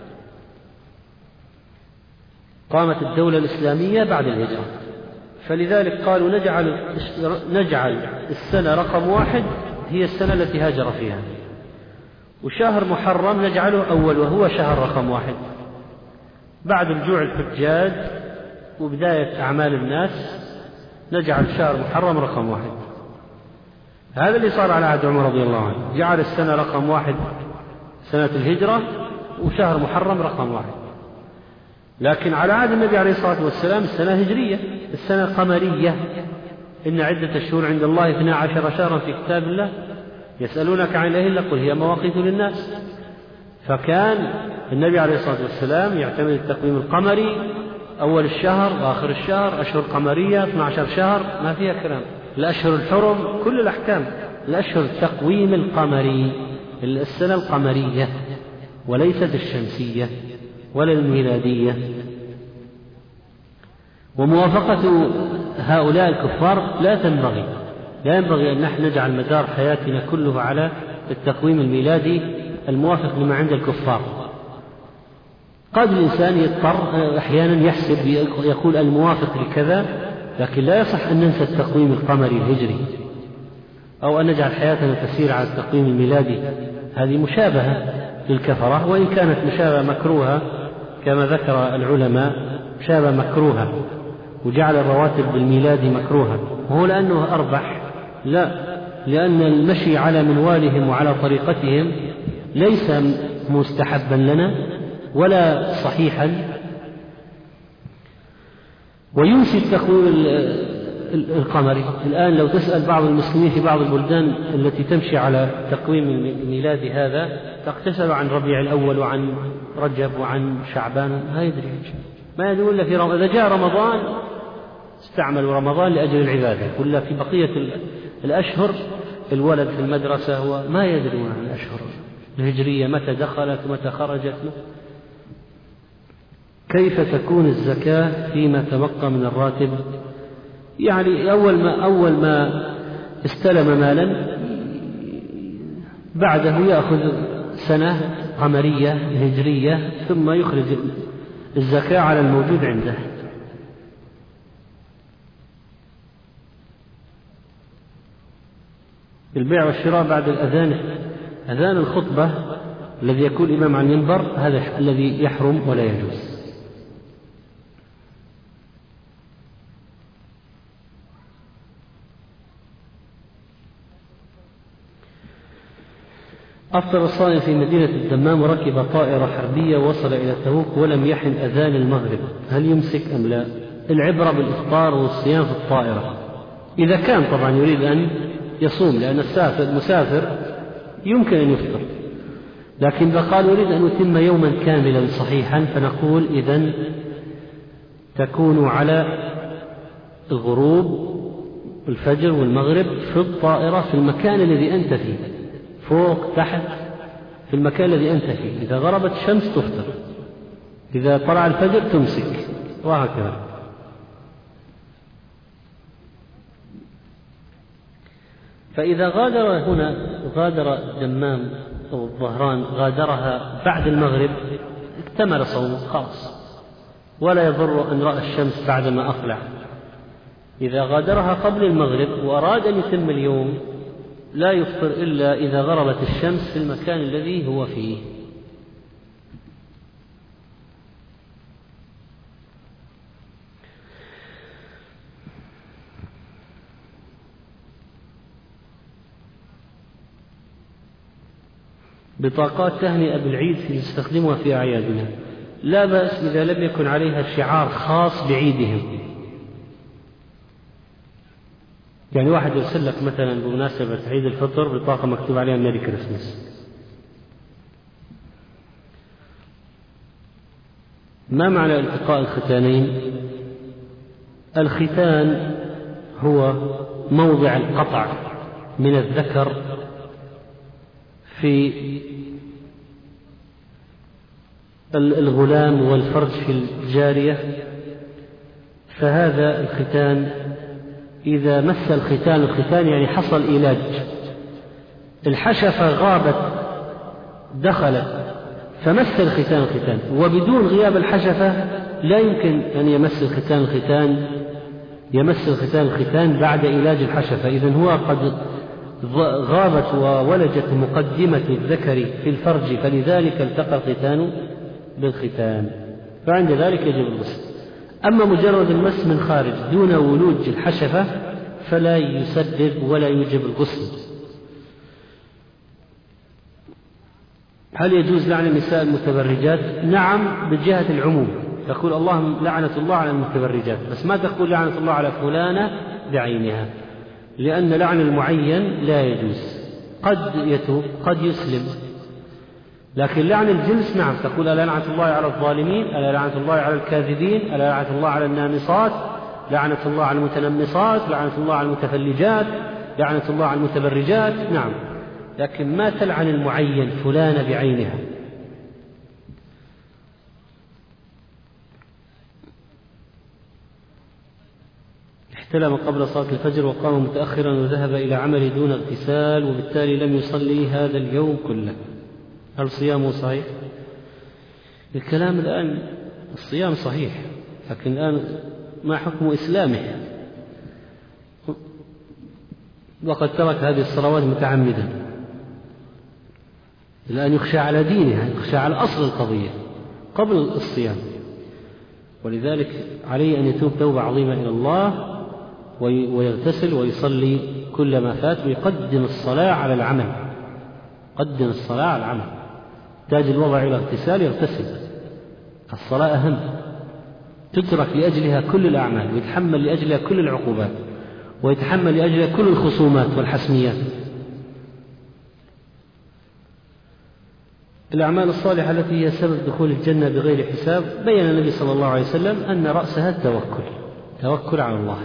قامت الدولة الإسلامية بعد الهجرة، فلذلك قالوا نجعل السنة رقم 1 هي السنة التي هاجر فيها، وشهر محرم نجعله أول وهو شهر رقم 1 بعد رجوع الحجاج وبداية أعمال الناس نجعل شهر محرم رقم 1. هذا اللي صار على عهد عمر رضي الله عنه، جعل السنة رقم 1 سنة الهجرة وشهر محرم رقم 1. لكن على عهد النبي عليه الصلاة والسلام السنة هجرية، السنة قمرية. إن عدة الشهور عند الله 12 شهرا في كتاب الله يسألونك عن الأهلة قل هي مواقيت للناس. فكان النبي عليه الصلاة والسلام يعتمد التقويم القمري، أول الشهر وآخر الشهر، أشهر قمرية 12 شهر ما فيها كلام، الأشهر الحرم كل الأحكام، الأشهر التقويم القمري، السنة القمرية وليست الشمسية ولا الميلادية. وموافقة هؤلاء الكفار لا ينبغي أن نحن نجعل مدار حياتنا كله على التقويم الميلادي الموافق لما عند الكفار. قد الإنسان يضطر أحيانا يحسب يقول الموافق لكذا، لكن لا يصح أن ننسى التقويم القمري الهجري أو أن نجعل حياتنا تسير على التقويم الميلادي. هذه مشابهة للكفرة، وإن كانت مشابهة مكروهة كما ذكر العلماء، مشابهة مكروهة، وجعل الرواتب بالميلادي مكروهة. وهو لأنه أربح؟ لا، لأن المشي على منوالهم وعلى طريقتهم ليس مستحبا لنا ولا صحيحا. وينسي التقويم القمري. الآن لو تسأل بعض المسلمين في بعض البلدان التي تمشي على تقويم الميلادي هذا، تقتصر عن ربيع الأول وعن رجب وعن شعبان، ما يدري إلا في رمضان. إذا جاء رمضان استعملوا رمضان لأجل العبادة، ولا في بقية الأشهر الولد في المدرسة وما يدرون عن الأشهر الهجرية متى دخلت ومتى خرجت. كيف تكون الزكاة فيما تبقى من الراتب؟ يعني أول ما استلم مالا بعده يأخذ سنة قمرية هجرية ثم يخرج الزكاة على الموجود عنده. البيع والشراء بعد الأذان، أذان الخطبة الذي يكون الإمام عن المنبر هذا الذي يحرم ولا يجوز. أفطر الصائم في مدينة الدمام وركب طائرة حربية ووصل إلى تبوك ولم يحن أذان المغرب، هل يمسك أم لا؟ العبرة بالإفطار والصيام في الطائرة، إذا كان طبعا يريد أن يصوم، لأن المسافر يمكن أن يفطر، لكن إذا قال يريد أن يتم يوما كاملا صحيحا فنقول إذن تكون على الغروب الفجر والمغرب في الطائرة في المكان الذي أنت فيه، فوق تحت في المكان الذي أنت فيه. إذا غربت الشمس تفطر، إذا طلع الفجر تمسك، وهكذا. فإذا غادر دمام أو الظهران غادرها بعد المغرب اكتمل صومه خلاص، ولا يضر أن رأى الشمس بعدما أطلع. إذا غادرها قبل المغرب وأراد أن يتم اليوم لا يفطر إلا إذا غربت الشمس في المكان الذي هو فيه. بطاقات تهنئة بالعيد يستخدمها في أعيادنا، لا بأس إذا لم يكن عليها شعار خاص بعيدهم. يعني واحد يرسل لك مثلا بمناسبة عيد الفطر بطاقة مكتوب عليها ميري كريسمس. ما معنى التقاء الختانين؟ الختان هو موضع القطع من الذكر في الغلام والفرج في الجارية، فهذا الختان إذا مس الختان يعني حصل إيلاج، الحشفة غابت دخلت فمس الختان، وبدون غياب الحشفة لا يمكن أن يمس الختان بعد إيلاج الحشفة. إذن هو قد غابت وولجت مقدمة الذكر في الفرج، فلذلك التقى الختان بالختان، فعند ذلك يجب الغسل. أما مجرد المس من خارج دون ولوج الحشفة فلا يسبب ولا يوجب الغسل. هل يجوز لعن النساء المتبرجات؟ نعم، بجهة العموم، تقول اللهم لعنة الله على المتبرجات، بس ما تقول لعنة الله على فلانة بعينها، لأن لعن المعين لا يجوز، قد يتوب قد يسلم. لكن لعن الجنس نعم، تقول ألا لعنة الله على الظالمين، ألا لعنة الله على الكاذبين، ألا لعنة الله على النامصات، لعنة الله على المتنمصات، لعنة الله على المتفلجات، لعنة الله على المتبرجات، نعم، لكن ما تلعن المعين فلانة بعينها. احتلم قبل صلاة الفجر وقام متأخرا وذهب إلى عمله دون اغتسال، وبالتالي لم يصلي هذا اليوم كله، هل صيامه صحيح؟ الكلام الآن الصيام صحيح، لكن الآن ما حكم إسلامه؟ وقد ترك هذه الصلوات متعمدا، الآن يخشى على دينه، يخشى على أصل القضية قبل الصيام، ولذلك عليه أن يتوب توبة عظيمة إلى الله ويغتسل ويصلي كل ما فات، ويقدم الصلاة على العمل، قدم الصلاة على العمل، تاج الوضع إلى اغتسال يغتسل، الصلاة أهم، تترك لأجلها كل الأعمال، ويتحمل لأجلها كل العقوبات، ويتحمل لأجلها كل الخصومات والحسميات. الأعمال الصالحة التي هي سبب دخول الجنة بغير حساب، بين النبي صلى الله عليه وسلم أن رأسها التوكل على الله.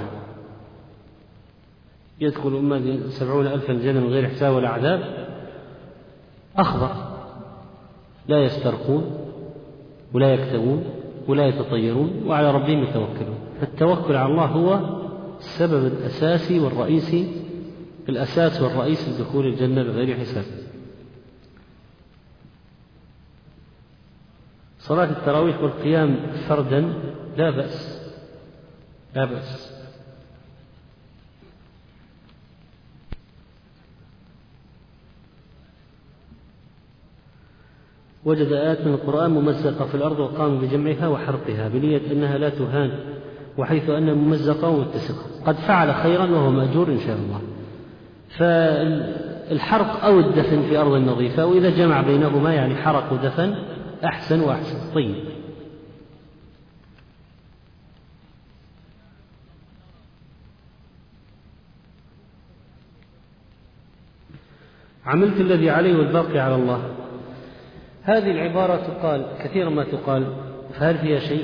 يدخل أمة 70,000 الجنة من غير حساب ولا عذاب، أخبر لا يسترقون ولا يكتوون ولا يتطيرون وعلى ربهم يتوكلون. فالتوكل على الله هو السبب الأساسي والرئيسي، الأساس والرئيس لدخول الجنة بغير حساب. صلاة التراويح والقيام فردا لا بأس، لا بأس. وجد آيات من القرآن ممزقة في الأرض وقام بجمعها وحرقها بنية أنها لا تهان، وحيث أنها ممزقة ومتسقة قد فعل خيرا وهو مأجور إن شاء الله. فالحرق أو الدفن في أرض نظيفة، وإذا جمع بينهما يعني حرق ودفن أحسن وأحسن. طيب، عملت الذي عليه والباقي على الله، هذه العبارة تقال كثيرا ما تقال، فهل فيها شيء؟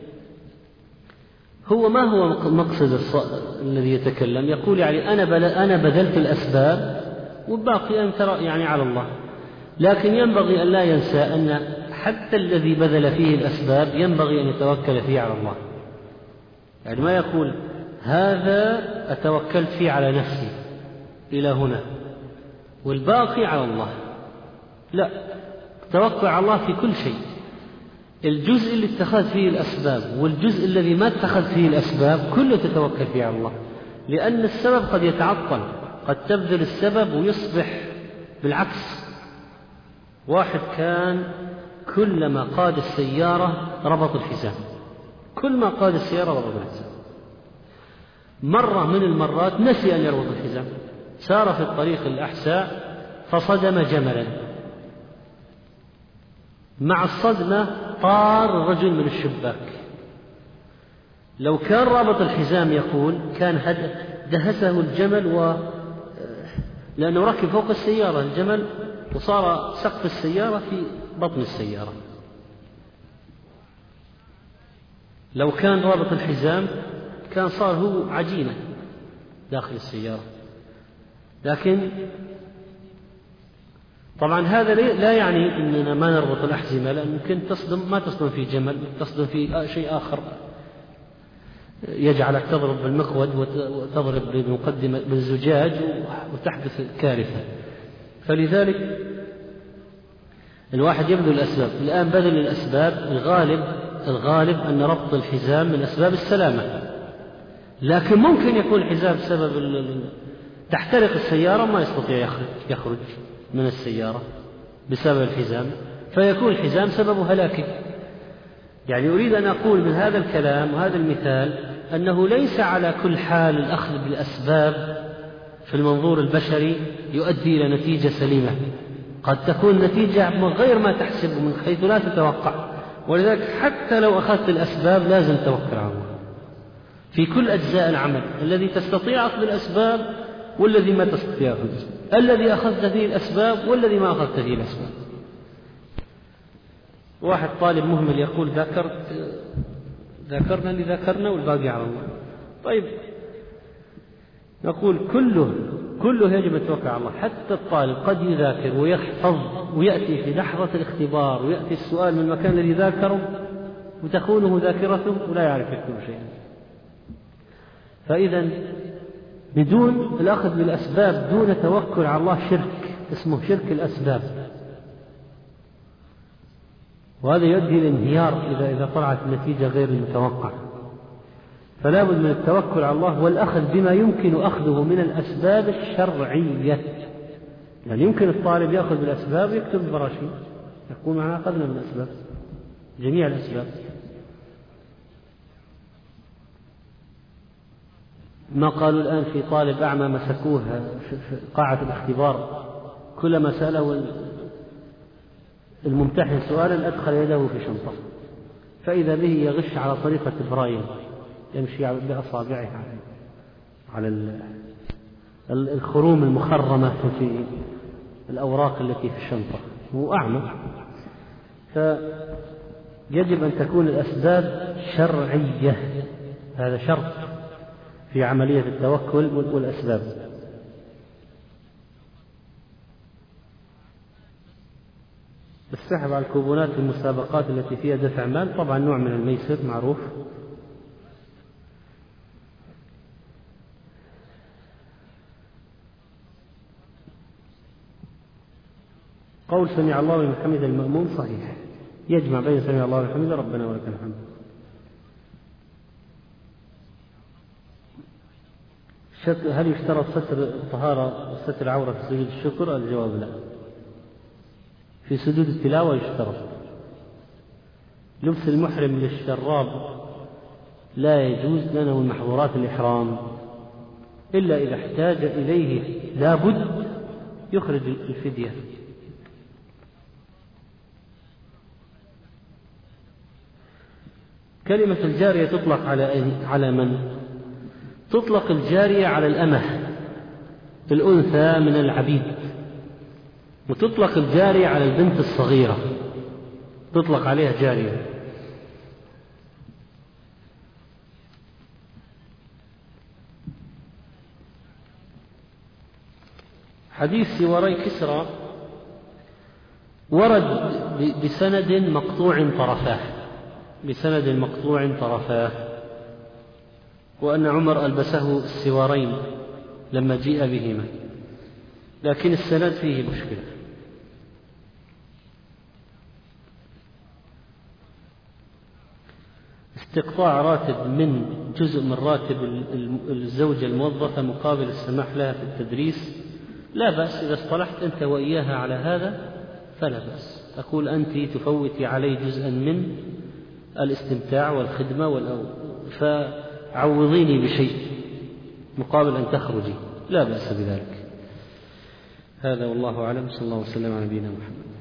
هو ما هو مقصد الذي يتكلم؟ يقول يعني أنا بذلت الأسباب والباقي أن ترى يعني على الله، لكن ينبغي أن لا ينسى أن حتى الذي بذل فيه الأسباب ينبغي أن يتوكل فيه على الله. يعني ما يقول هذا أتوكلت فيه على نفسي إلى هنا والباقي على الله، لا، توكل على الله في كل شيء. الجزء اللي اتخذ فيه الأسباب والجزء الذي ما اتخذ فيه الأسباب كله تتوكل فيه على الله، لأن السبب قد يتعطل، قد تبذل السبب ويصبح بالعكس. واحد كان كلما قاد السيارة ربط الحزام، كل ما قاد السيارة ربط الحزام، مرة من المرات نسي أن يربط الحزام، سار في الطريق الأحساء فصدم جملا مع الصدمة طار الرجل من الشباك. لو كان رابط الحزام يقول كان دهسه الجمل، لأنه ركب فوق السيارة الجمل وصار سقف السيارة في بطن السيارة. لو كان رابط الحزام كان صار هو عجينة داخل السيارة. لكن طبعا هذا لا يعني أننا ما نربط الأحزمة، لأن ممكن ما تصدم في جمل، تصدم في شيء آخر يجعلك تضرب بالمقود وتضرب بمقدمة بالزجاج وتحدث كارثة. فلذلك الواحد يبذل الأسباب. الآن بذل الأسباب، الغالب أن ربط الحزام من أسباب السلامة، لكن ممكن يكون الحزام سبب تحترق السيارة، ما يستطيع يخرج من السيارة بسبب الحزام، فيكون الحزام سبب هلاكه. يعني أريد أن أقول من هذا الكلام وهذا المثال أنه ليس على كل حال الأخذ بالأسباب في المنظور البشري يؤدي إلى نتيجة سليمة. قد تكون نتيجة غير ما تحسب من حيث لا تتوقع. ولذلك حتى لو أخذت الأسباب لازم توكل على الله في كل أجزاء العمل، الذي تستطيع أخذ الأسباب والذي ما تستطيع أخذ الأسباب، الذي أخذت فيه الأسباب والذي ما أخذت فيه الأسباب. واحد طالب مهمل يقول ذاكرنا اللي ذاكرنا والباقي على الله. طيب نقول كله يجب أن توكل على الله. حتى الطالب قد يذاكر ويحفظ ويأتي في لحظة الاختبار ويأتي السؤال من المكان الذي ذاكره وتخونه ذاكرته ولا يعرف يكتب شيئا. فإذا بدون الأخذ بالأسباب دون توكل على الله شرك، اسمه شرك الأسباب، وهذا يؤدي إلى انهيار إذا طلعت النتيجة غير المتوقعة. فلا بد من التوكل على الله والأخذ بما يمكن أخذه من الأسباب الشرعية. يعني يمكن الطالب يأخذ بالأسباب ويكتب البراشيم، يقول معنا أخذنا بالأسباب، جميع الأسباب. ما قالوا الآن في طالب أعمى مسكوه في قاعة الاختبار، كلما سأله الممتحن سؤالا أدخل يده في شنطة، فإذا به يغش على طريقة برايل، يمشي بأصابعه على الخروم المخرمة في الأوراق التي في الشنطة، هو أعمى. فيجب أن تكون الأسباب شرعية، هذا شرط في عملية التوكل والأسباب. السحب على الكوبونات في المسابقات التي فيها دفع مال طبعا نوع من الميسر معروف. قول سمع الله لمن حمده المأموم صحيح، يجمع بين سمع الله لمن حمده ربنا ولك الحمد. هل يشترط ستر الطهارة وستر العورة في سجود الشكر؟ الجواب لا. في سجود التلاوة يشترط. لبس المحرم للشراب لا يجوز، لأنه من محظورات الإحرام، إلا إذا احتاج إليه لابد يخرج الفدية. كلمة الجارية تطلق على من؟ تطلق الجارية على الأمة الأنثى من العبيد، وتطلق الجارية على البنت الصغيرة، تطلق عليها جارية. حديث سواري كسرى ورد بسند مقطوع طرفاه، وأن عمر ألبسه السوارين لما جيء بهما، لكن السند فيه مشكلة. استقطاع راتب من جزء من راتب الزوجة الموظفة مقابل السماح لها في التدريس لا بأس، إذا اصطلحت أنت وإياها على هذا فلا بأس. أقول أنت تفوتي علي جزءا من الاستمتاع والخدمة فعوضيني بشيء مقابل أن تخرجي، لا بأس بذلك. هذا والله أعلم، صلى الله وسلم على نبينا محمد.